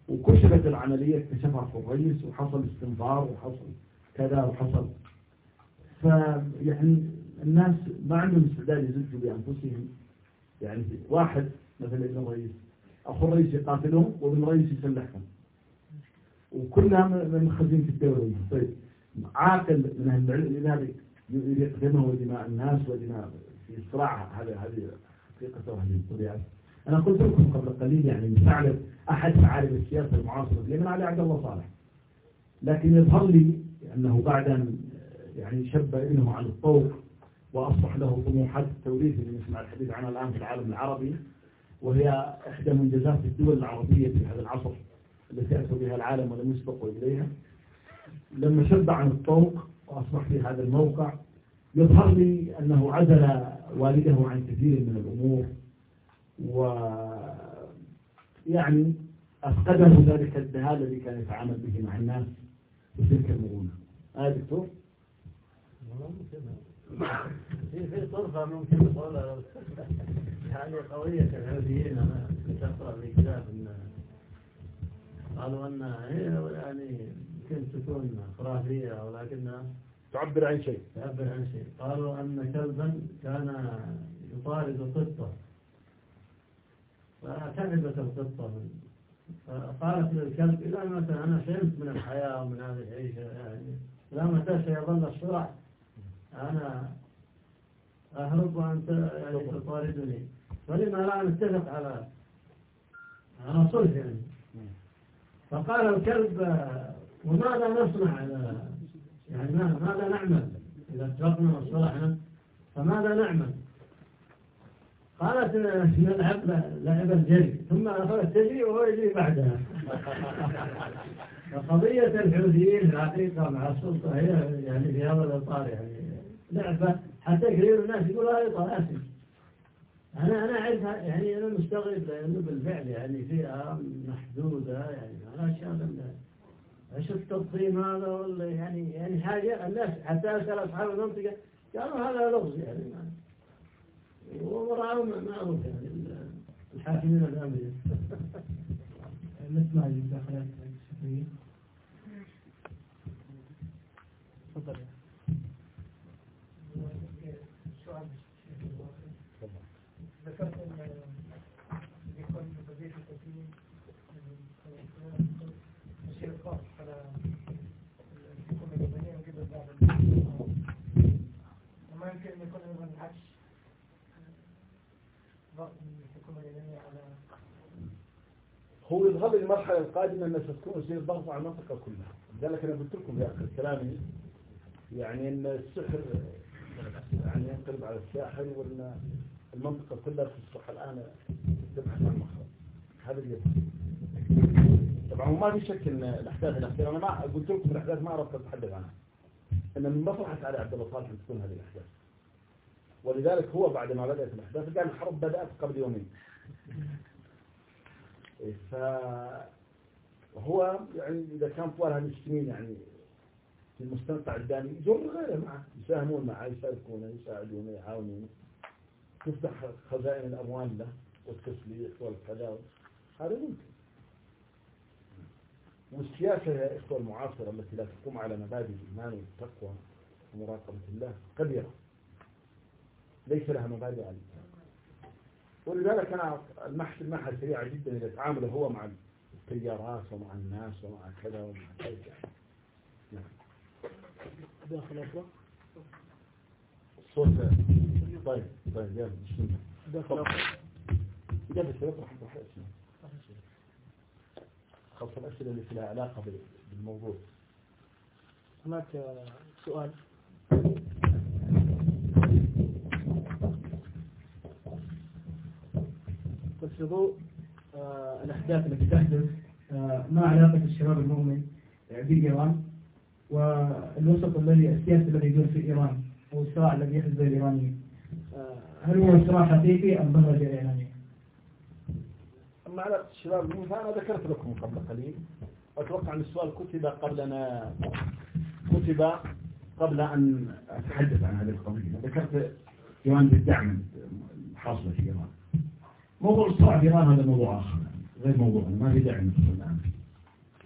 وكشفت العملية اكتشفها الرئيس وحصل استنفار وحصل كذا وحصل. فيعني الناس ما عندهم استعداد يزجوا بأنفسهم. يعني واحد مثل ابن الرئيس، أخو الرئيس يقاتلهم وابن الرئيس يسلحهم وكلها من خزينة الدولة. طيب عاقل من أهل العلم لذلك يريق دمه ودماء الناس ودماء في صراع هذه حقيقة وهذه الطبيعة. أنا قلت لكم قبل قليل يعني مساعدة أحد معارف السياسة المعاصرة اليمن علي عبد الله صالح، لكن يظهر لي أنه بعد أن يعني شب ابنه عن الطوق وأصبح له طموحات التوريث اللي نسمع الحديث عنها الآن في العالم العربي، وهي إحدى منجزات الدول العربية في هذا العصر التي أتى بها العالم ولم يسبقوا إليها. لما شب عن الطوق وأصبح في هذا الموقع يظهر لي أنه عزل والده عن كثير من الأمور، ويعني أفقده ذلك الذهاب الذي كان يتعامل به مع الناس وتلك المرونة. دكتور؟ في طرفة ممكن نقولها يعني قضية الحوثيين. أنا كنت أقرأ في كتاب إن قالوا أن هي يعني يمكن تكون خرافية ولكنها تعبر عن شيء. قالوا أن كلبا كان يطارد قطة فتعبت القطة فقالت للكلب إذا مثلا أنا شربت من الحياة ومن هذه العيشة يعني إذا متى سيظل الصراع أنا أهرب وأنت يعني تطاردني، فلما لا نتفق على صلح يعني. فقال الكلب وماذا نصنع يعني ماذا نعمل إذا اتفقنا وصلحنا فماذا نعمل؟ قالت نلعب لعب الجري، ثم أخذت تجري وهو يجري بعدها. فقضية الحوثيين الحقيقة مع السلطة هي يعني في هذا الإطار يعني لعبة، حتى كثير الناس يقولوا هذه طلاسم. أنا أعرفها يعني أنا مستغرب لأنه بالفعل يعني فيها محدودة يعني أنا أشياء إيش التنظيم هذا ولا يعني حاجة الناس حتى أسأل أصحاب المنطقة قالوا هذا لغز يعني وراءهم معروف يعني الحاكمين الأمريكيين. نسمع المداخلات الشفوية. تفضل. ذكرت أن يكون وظيفة التسليم شيء خاص على الحكومة اليمنية وقبل بعض وما يمكن أن يكون أيضا العكس ضغط من الحكومة اليمنية على هو يظهر المرحلة القادمة أن ستكون يصير ضغط على المنطقة كلها. لذلك أنا قلت لكم في آخر كلامي يعني أن السحر يعني ينقلب على الساحر وأن المنطقة كلها تصبح الآن تبحث عن مخرج. هذا اللي طبعا ما في شك أن الأحداث الأخيرة أنا ما قلت لكم الأحداث ما أردت أتحدث عنها، أن من مصلحة علي عبد الله صالح أن تكون هذه الأحداث، ولذلك هو بعد ما بدأت الأحداث قال الحرب بدأت قبل يومين. فهو يعني إذا كان طوال هذه السنين يعني في المستنقع الدامي يجر غيره معه يساهمون معه يشاركونه يساعدونه يعاونونه، تفتح خزائن الأموال له والتسليح والكذا، هذا ممكن. والسياسة يا إخوة المعاصرة التي لا تقوم على مبادئ الإيمان والتقوى ومراقبة الله كبيرة ليس لها مبادئ عالية. ولذلك أنا المحل سريعة جدا إذا تعامله هو مع التيارات ومع الناس ومع كذا ومع كذا. نعم. داخل أخرى. صوت. طيب يلا بسم الله. داخل أخرى. إذا بسيطة رح نروح اسمه. خاصة الأسئلة اللي لها علاقة بالموضوع. هناك سؤال. في ضوء الأحداث التي تحدث ما علاقة الشباب المؤمن بإيران والوسط السياسي الذي يدور في إيران أو الصراع الذي يحدث بين الإيرانيين، هل هو صراع حقيقي أم بهرجة إعلامية؟ أما علاقة الشباب المؤمن فأنا ذكرت لكم قبل قليل، أتوقع أن السؤال كتب قبل أن أتحدث عن هذه القضية. ذكرت جوانب الدعم الحاصلة في إيران. موضوع الصراع في إيران هذا موضوع آخر غير موضوعنا، ما في داعي ندخل الآن.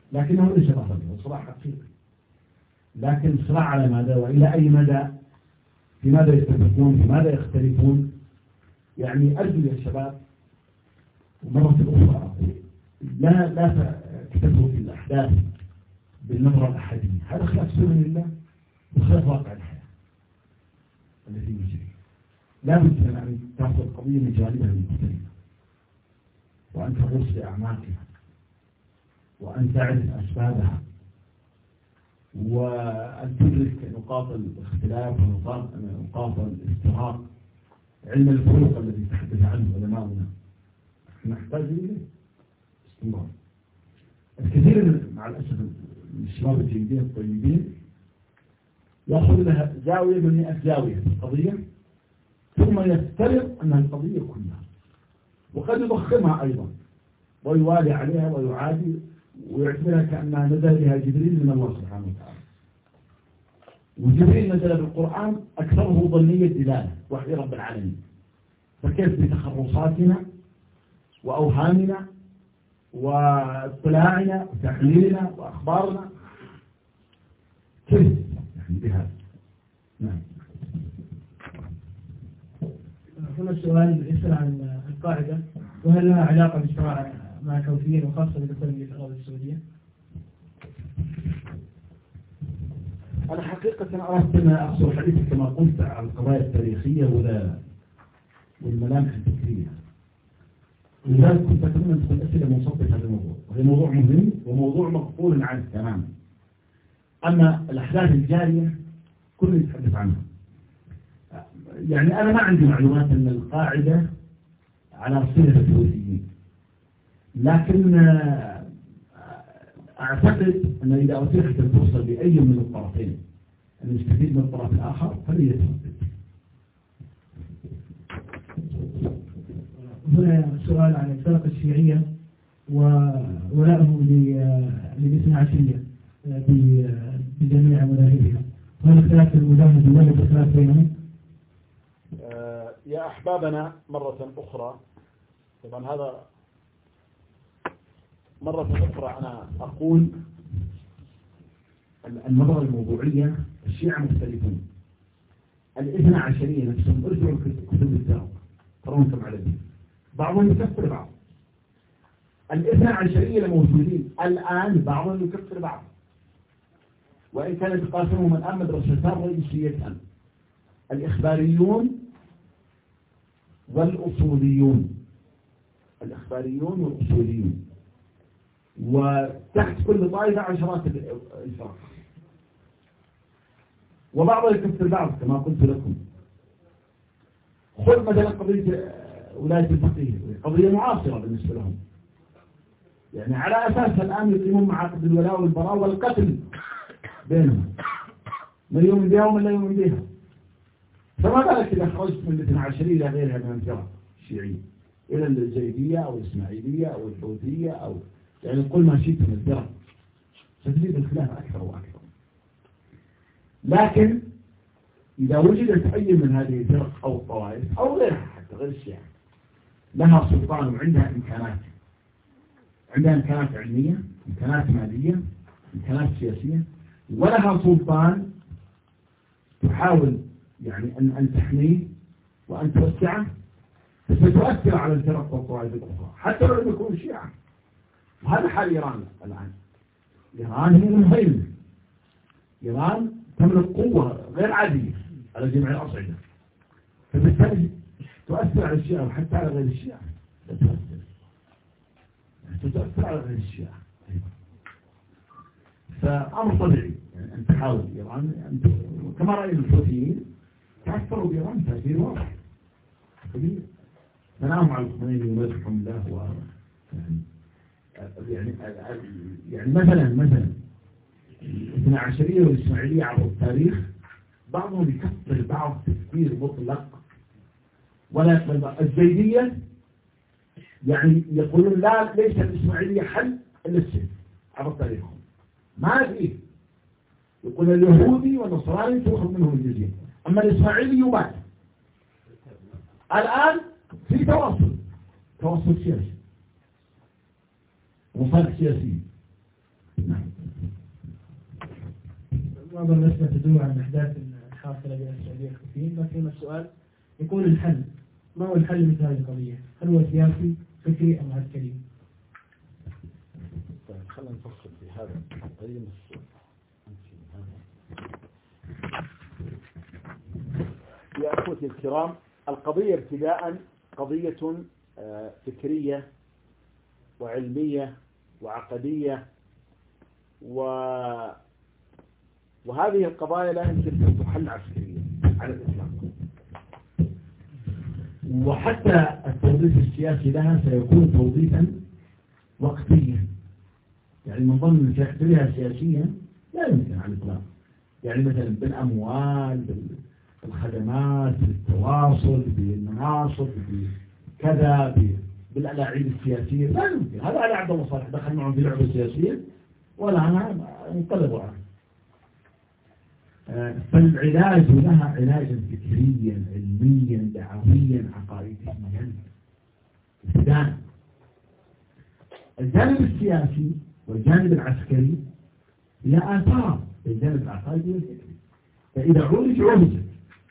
لكنه ليس بطلا، هو صراع حقيقي. لكن صراع على ماذا وإلى أي مدى؟ في ماذا يتفقون؟ في ماذا يختلفون؟ يعني أرجو يا شباب ومرة أخرى أقول لا تكتفوا في الأحداث بالنظرة الأحادية، هذا خلاف سنن الله وخلاف واقع الحياة الذي يجري. لا بد من أن تأخذ القضية من جانبها المختلفة، وأن تغوص بأعماقها، وأن تعرف أسبابها، وأن تدرك نقاط الاختلاف ونقاط الافتراق. علم الفروق الذي تحدث عنه علماؤنا نحتاج إليه استمرار. الكثير مع الأسف من الشباب الجيدين الطيبين يأخذ لها زاوية من 100 زاوية في القضية، ثم يفترض أنها القضية كلها، وقد يضخمها أيضا ويوالي عليها ويعادي ويعتبرها كأنها نزل بها جبريل من الله سبحانه وتعالى. وجبريل نزل بالقرآن أكثره ظنية دلالة وحي رب العالمين، فكيف بتخرصاتنا وأوهامنا واطلاعنا وتحليلنا وأخبارنا كيف يعني بهذا؟ نعم. هنا السؤال يسأل عن القاعدة، وهل لها علاقة بالصراع مع الحوثيين وخاصة بدخول في الأراضي السعودية؟ أنا حقيقة أردت أن أقصر حديثي كما قلت على القضايا التاريخية والملامح الفكرية، ولذلك كنت أتمنى أن تكون أسئلة منصفة هذا الموضوع، وهي موضوع مهم وموضوع مقبول عنه تماما. أما الأحداث الجارية كل يتحدث عنها. يعني أنا ما عندي معلومات أن القاعدة على صلة الحوثيين، لكن أعتقد أن إذا أتيحت الفرصة لأي من الطرفين أن يستفيد من الطرف الآخر فليتردد. هنا سؤال عن الفرق الشيعية وولائهم للاثنى عشرية بجميع مذاهبها، هل اختلاف المذاهب يولد اختلاف بينهم؟ يا أحبابنا مرة أخرى، طبعا هذا مرة أخرى أنا أقول النظرة الموضوعية الشيعة مختلفون. الاثنى عشرية نفسهم ارجعوا كتب الزاوية ترونكم على ذلك، بعضهم يكفر بعض. الاثنى عشرية الموجودين الآن بعضهم يكفر بعض، وإن كانت تقاسمهم الآن مدرستان رئيسيتان: الإخباريون والأصوليون. الإخباريون والأصوليون، وتحت كل طائفة عشرات الفرق، وبعضها يكفر بعض كما قلت لكم. خذ مثلا قضية ولاية الفقيه، قضية معاصرة بالنسبة لهم، يعني على أساس الآن يقيمون معاقد الولاء والبراء والقتل بينهم، من يؤمن بها ومن لا يؤمن بها. فما بالك إذا خرجت من الاثنى عشرية إلى غيرها من الفرق الشيعية، إلى الزيدية أو الإسماعيلية أو الحوثية أو يعني كل ما شئت من الفرق، ستجد الخلاف أكثر وأكثر. لكن إذا وجدت أي من هذه الفرق أو الطوائف أو غيرها حتى غير الشيعة لها سلطان وعندها إمكانات، عندها إمكانات علمية، إمكانات مالية، إمكانات سياسية، ولها سلطان تحاول يعني أن تحميه وأن توسعه، فتؤثر على الفرق والطوائف الأخرى حتى لو لم يكونوا شيعة. وهذا حال إيران الآن. إيران هي المهيمنة، إيران تملك قوة غير عادية على جميع الأصعدة، فبالتالي تؤثر على الشيعة وحتى على غير الشيعة. تؤثر على غير الشيعة. فأمر طبيعي يعني أن تحاول إيران كما رأينا الحوثيين تأثروا بإيران تأثير واضح كبير. تناموا على الخميني ومدحهم الله يعني مثلا الاثنى عشرية والإسماعيلية عبر التاريخ بعضهم يكفر بعض تفكير مطلق ولا يقبل. الزيدية يعني يقولون لا، ليس الإسماعيلية حل إلا السيف عبر تاريخهم، ما فيه. يقول اليهودي والنصراني تأخذ منهم الجزية، أما الإسماعيلي يبات. الآن في تواصل سياسي ومصالح سياسية، معظم الأسئلة تدور عن الأحداث الحاصلة بين السعودية والحوثيين، لكن السؤال يقول الحل، ما هو الحل مثل هذه القضية؟ هل هو سياسي، فكري أم عسكري؟ طيب خلينا نفصل في هذا قليل يا أخوتي الكرام، القضية ابتداء قضية فكرية وعلمية وعقدية، وهذه القضايا لا يمكن أن تحل عسكريا على الإطلاق. وحتى التوظيف السياسي لها سيكون توظيفا وقتيا، يعني من ضمن تحتويها سياسيا لا يمكن على الإطلاق، يعني مثلا بالأموال، بالخدمات، بالتواصل، بالمناصب، بكذا، بالألاعيب السياسية، لا يمكن. هذا على عبد الله صالح دخل معهم في لعبة سياسية ولا أنا انقلبوا عنه. فالعلاج لها علاجا فكريا علميا دعويا عقائديا ابتداء. الجانب السياسي والجانب العسكري لا آثار الجانب العقائدي والفكري، فإذا عولجت.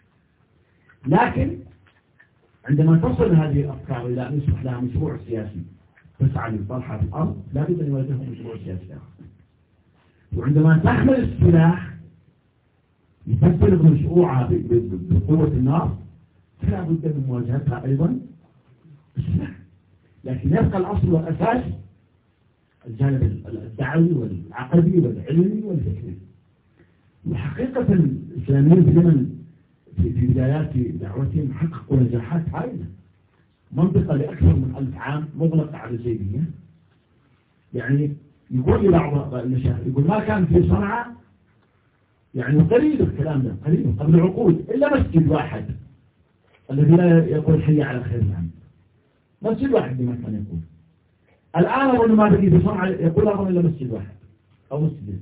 لكن عندما تصل هذه الأفكار إلى أن يصبح لها مشروع سياسي تسعى لإصلاحها في الأرض، لا بد أن يواجهها مشروع سياسي آخر. وعندما تحمل السلاح يفسر مشروعها بقوة النار، فلا بد من مواجهتها أيضا بالسلاح. لكن يبقى الأصل والأساس الجانب الدعوي والعقدي والعلمي والفكري. وحقيقة الإسلاميين في زمن في بدايات دعوتهم حققوا نجاحات هائلة. منطقة لأكثر من 1000 عام مغلقة على الزيدية، يعني يقول لي بعض المشايخ يقول ما كان في صنعاء، يعني قليل الكلام ده، قليل قبل عقود، إلا مسجد واحد الذي لا يقول حي على خير العام، مسجد واحد لما كان يقول. الآن أظن ما بقي في صنعاء يقول أظن إلا مسجد واحد أو مسجدين.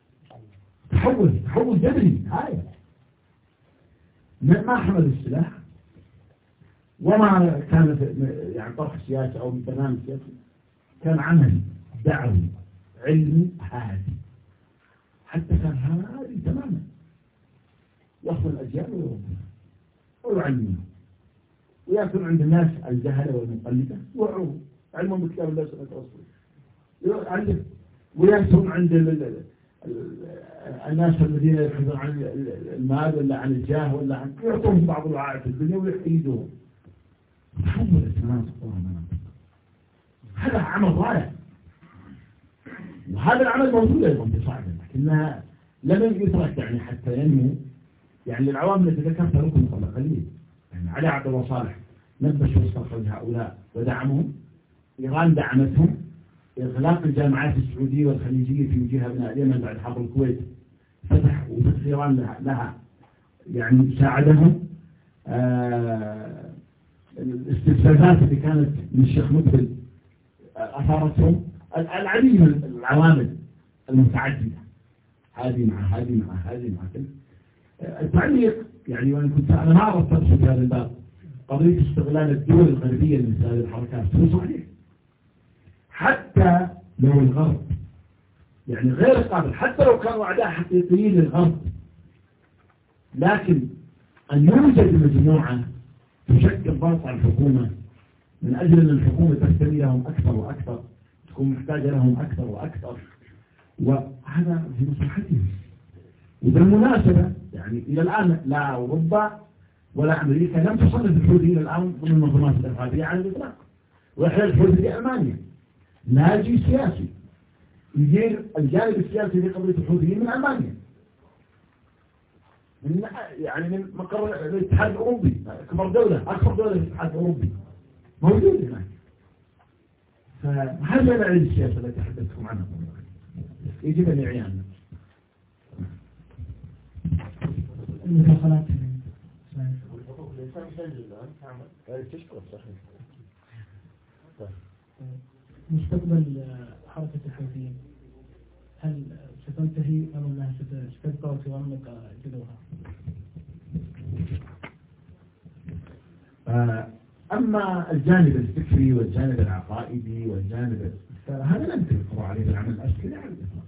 تحول جذري هاي. ما حمل السلاح وما كان يعني طرح سياسي أو برنامج سياسي، كان عمل دعوي علمي هادي، حتى كان هادي تماما، يأخذ الأجيال ويربيها ويعلمها، ويكون عند الناس الجهلة والمقلدة يوعوه علمهم بكتاب الله سنة رسوله يعلم، ويكون عند الناس الذين يبحثون عن المال ولا عن الجاه ولا عن يعطوهم بعض الوعاء في الدنيا ويحيدوهم. تحولت مناطق ومناطق. هذا عمل رائع، وهذا العمل موجود أيضا في صعبة، لكنها لم يترك يعني حتى ينمو. يعني العوامل التي ذكرتها لكم قبل قليل، يعني علي عبد الله صالح نبش واستخرج هؤلاء ودعمهم، إيران دعمتهم، إغلاق الجامعات السعودية والخليجية في وجه أبناء اليمن بعد حرب الكويت فتح إيران لها يعني ساعدهم. الاستفزازات اللي كانت من الشيخ مقبل أثارتهم. العديد من العوامل المتعددة، هذه مع هذه مع هذه مع كذا. التعليق يعني وأنا كنت أنا ما أردت أدخل في هذا الباب، قضية استغلال الدول الغربية لمثل هذه الحركات هو صحيح، حتى لو الغرب يعني غير قابل، حتى لو كانوا أعداء حقيقيين للغرب، لكن أن يوجد مجموعة تشكل ضغط على الحكومة من أجل أن الحكومة تستمي لهم أكثر وأكثر، تكون محتاجة لهم أكثر وأكثر، وهذا في مصلحتهم. وبالمناسبة يعني إلى الآن لا أوروبا ولا أمريكا لم تصنف الحوثيين الآن ضمن المنظمات الإرهابية على الإطلاق، وإحنا الحوثي في ألمانيا ناجي سياسي يدير الجانب السياسي في قضية الحوثيين من ألمانيا، يعني من مقر الاتحاد الأوروبي، أكبر دولة في الاتحاد الأوروبي موجود هناك. فهذا العلم السياسة التي تحدثتكم عنها يجب أن يعينا المداخلات. مستقبل حركة الحوثيين هل ستنتهي أم أنها ستبقى وتغمق جذورها؟ أما الجانب الفكري والجانب العقائدي والجانب فهذا لا يمكن القضاء عليه بالعمل العسكري على الإطلاق.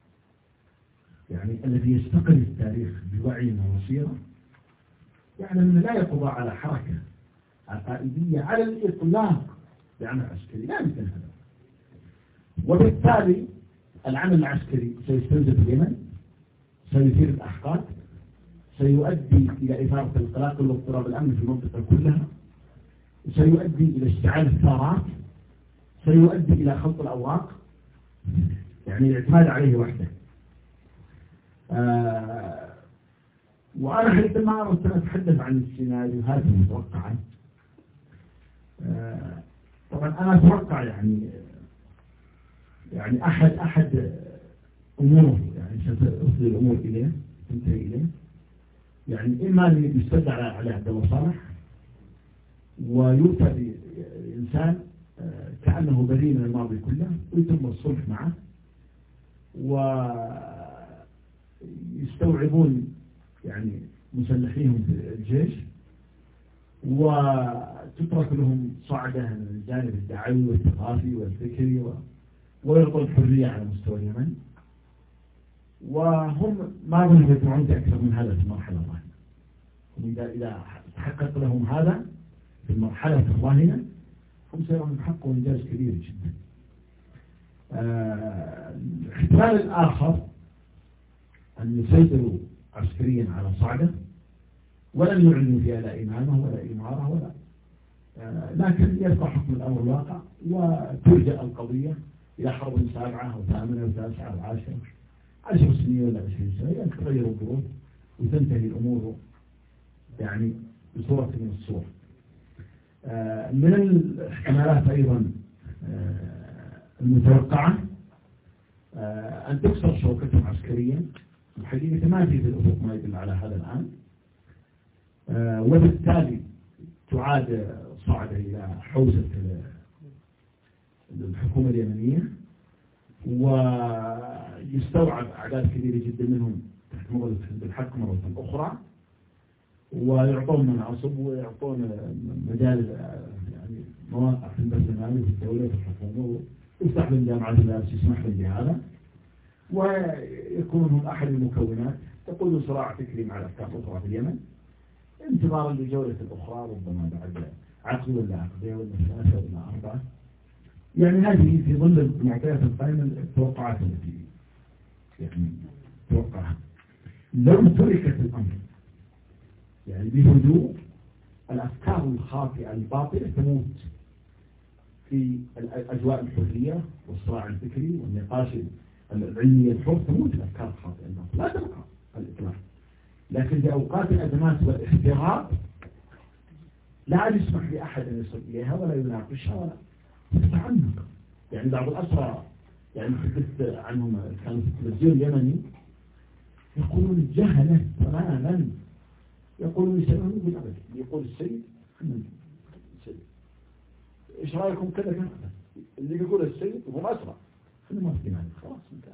يعني الذي يستقل التاريخ بوعي وبصيرة يعني أنه لا يقضى على حركة عقائدية على الإطلاق بعمل عسكري، لا يمكن هذا. وبالتالي العمل العسكري سيستنزف اليمن، سيثير الأحقاد، سيؤدي إلى إثارة القلاقل واضطراب الأمن في المنطقة كلها، سيؤدي إلى اشتعال الثارات، سيؤدي إلى خلط الأوراق، يعني الاعتماد عليه وحده. وأنا حينما أردت أن أتحدث عن السيناريوهات المتوقعة، طبعا أنا أتوقع يعني أحد أموره يعني ستصل الأمور إليه تنتهي إليه، يعني إما أن يستدعى على عبد الله صالح ويؤتى بإنسان كأنه بريء من الماضي كله ويتم الصلح معه ويستوعبون يعني مسلحيهم في الجيش وتترك لهم صعدة من الجانب الدعوي والثقافي والفكري ويعطوا الحرية على مستوى اليمن، وهم ما ظنوا يدفعون بأكثر من هذا في المرحلة الراهنة. إذا تحقق لهم هذا في المرحلة الراهنة هم سيرون حقهم إنجاز كبير جدا. الاحتمال الآخر أن يسيطروا عسكريا على صعدة ولن يعلنوا فيها لا إمامة ولا إمارة ولا لكن يبقى حكم الأمر الواقع وترجع القضية إلى حرب 7 أو 8 أو 9 أو 10 سنين ولا 20 سنة، يعني تغير الظروف وتنتهي الأمور يعني بصورة من الصور. من الاحتمالات أيضا المتوقعة أن تكسر شوكتهم عسكريا، الحقيقة ما في الأفق ما يدل على هذا الآن، وبالتالي تعاد صعدة إلى حوزة الحكومة اليمنية ويستوعب أعداد كبيرة جدا منهم تحت مظلة حزب الحق مرة أخرى ويعطون مناصب ويعطون مجال يعني مواقع في البث المالي في الدولة في الحكومة ويفتح لهم جامعات الناس يسمح لهم بهذا ويكونون هم أحد المكونات تقود صراع فكري مع الأفكار الأخرى في اليمن انتظارا لجولة الأخرى ربما بعد عقد ولا عقدين ولا 3 ولا 4. يعني هذه في ظل المعطيات القائمة التوقعات التي يعني توقعها. لو تركت الأمر يعني بهدوء الأفكار الخاطئة الباطلة تموت في الأجواء الحرية والصراع الفكري والنقاش العلمي الحر، تموت الأفكار الخاطئة الباطلة لا تبقى الإطلاق. لكن في أوقات الأزمات والاحتراب لا عاد يسمح لأحد أن يصل إليها ولا يناقشها ولا تتعمق. يعني بعض الأسرى يعني حدثت عنهم كانوا في التلفزيون اليمني يقولون الجهلة تماما يقولون يسألون بالأبد يقول السيد إيش رأيكم كذا كذا اللي بيقول السيد هم أسرى خلنا ما في معنى خلاص انتهى.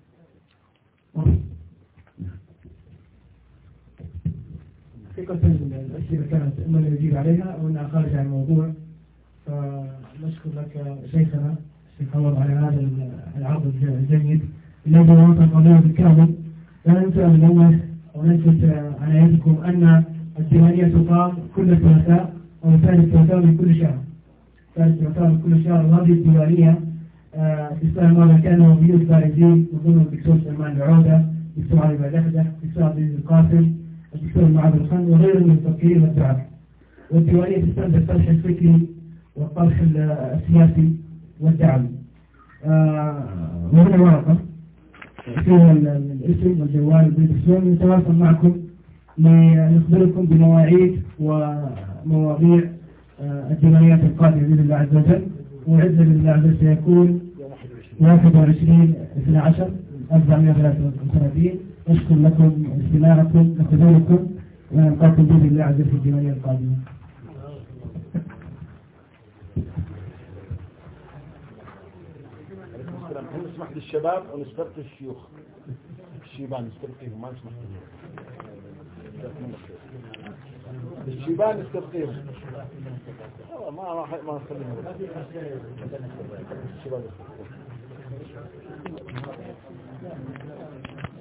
حقيقة الأسئلة كانت إما اللي يجيب عليها أو أنها خارج عن الموضوع، فنشكر لك شيخنا الشيخ عوض على هذا العرض الجيد الذي نطق به بالكامل. لا ننسى أن ننوه ونلفت عنايتكم أن الديوانية تقام كل ثلاثاء أو ثالث ثلاثاء من كل شهر، ثالث ثلاثاء من كل شهر. وهذه الديوانية في السنة الماضية كانوا ضيوف بارزين من ضمن الدكتور سلمان العودة، الدكتور علي بادحدة، الدكتور عبد العزيز القاسم، الدكتور معاذ الخن وغيرهم من المفكرين والدعاة. والديوانية تستند الطرح الفكري والطرح السياسي والدعوي. وهنا ورقة فيها الاسم والجوال والتلفزيون نتواصل معكم لنخبركم بمواعيد ومواضيع الديوانيات القادمة بإذن الله عز وجل. وعزة بإذن الله عز وجل سيكون 21/12/1933. أشكر لكم استماعكم وحضوركم ونلقاكم بإذن الله عز وجل في الديوانية القادمة. نسمح للشباب ونسترقي الشيوخ الشيبان نسترقيهم ما نسمح لهم. الشيبان الترقيم ما نخليهم الشيبان الترقيم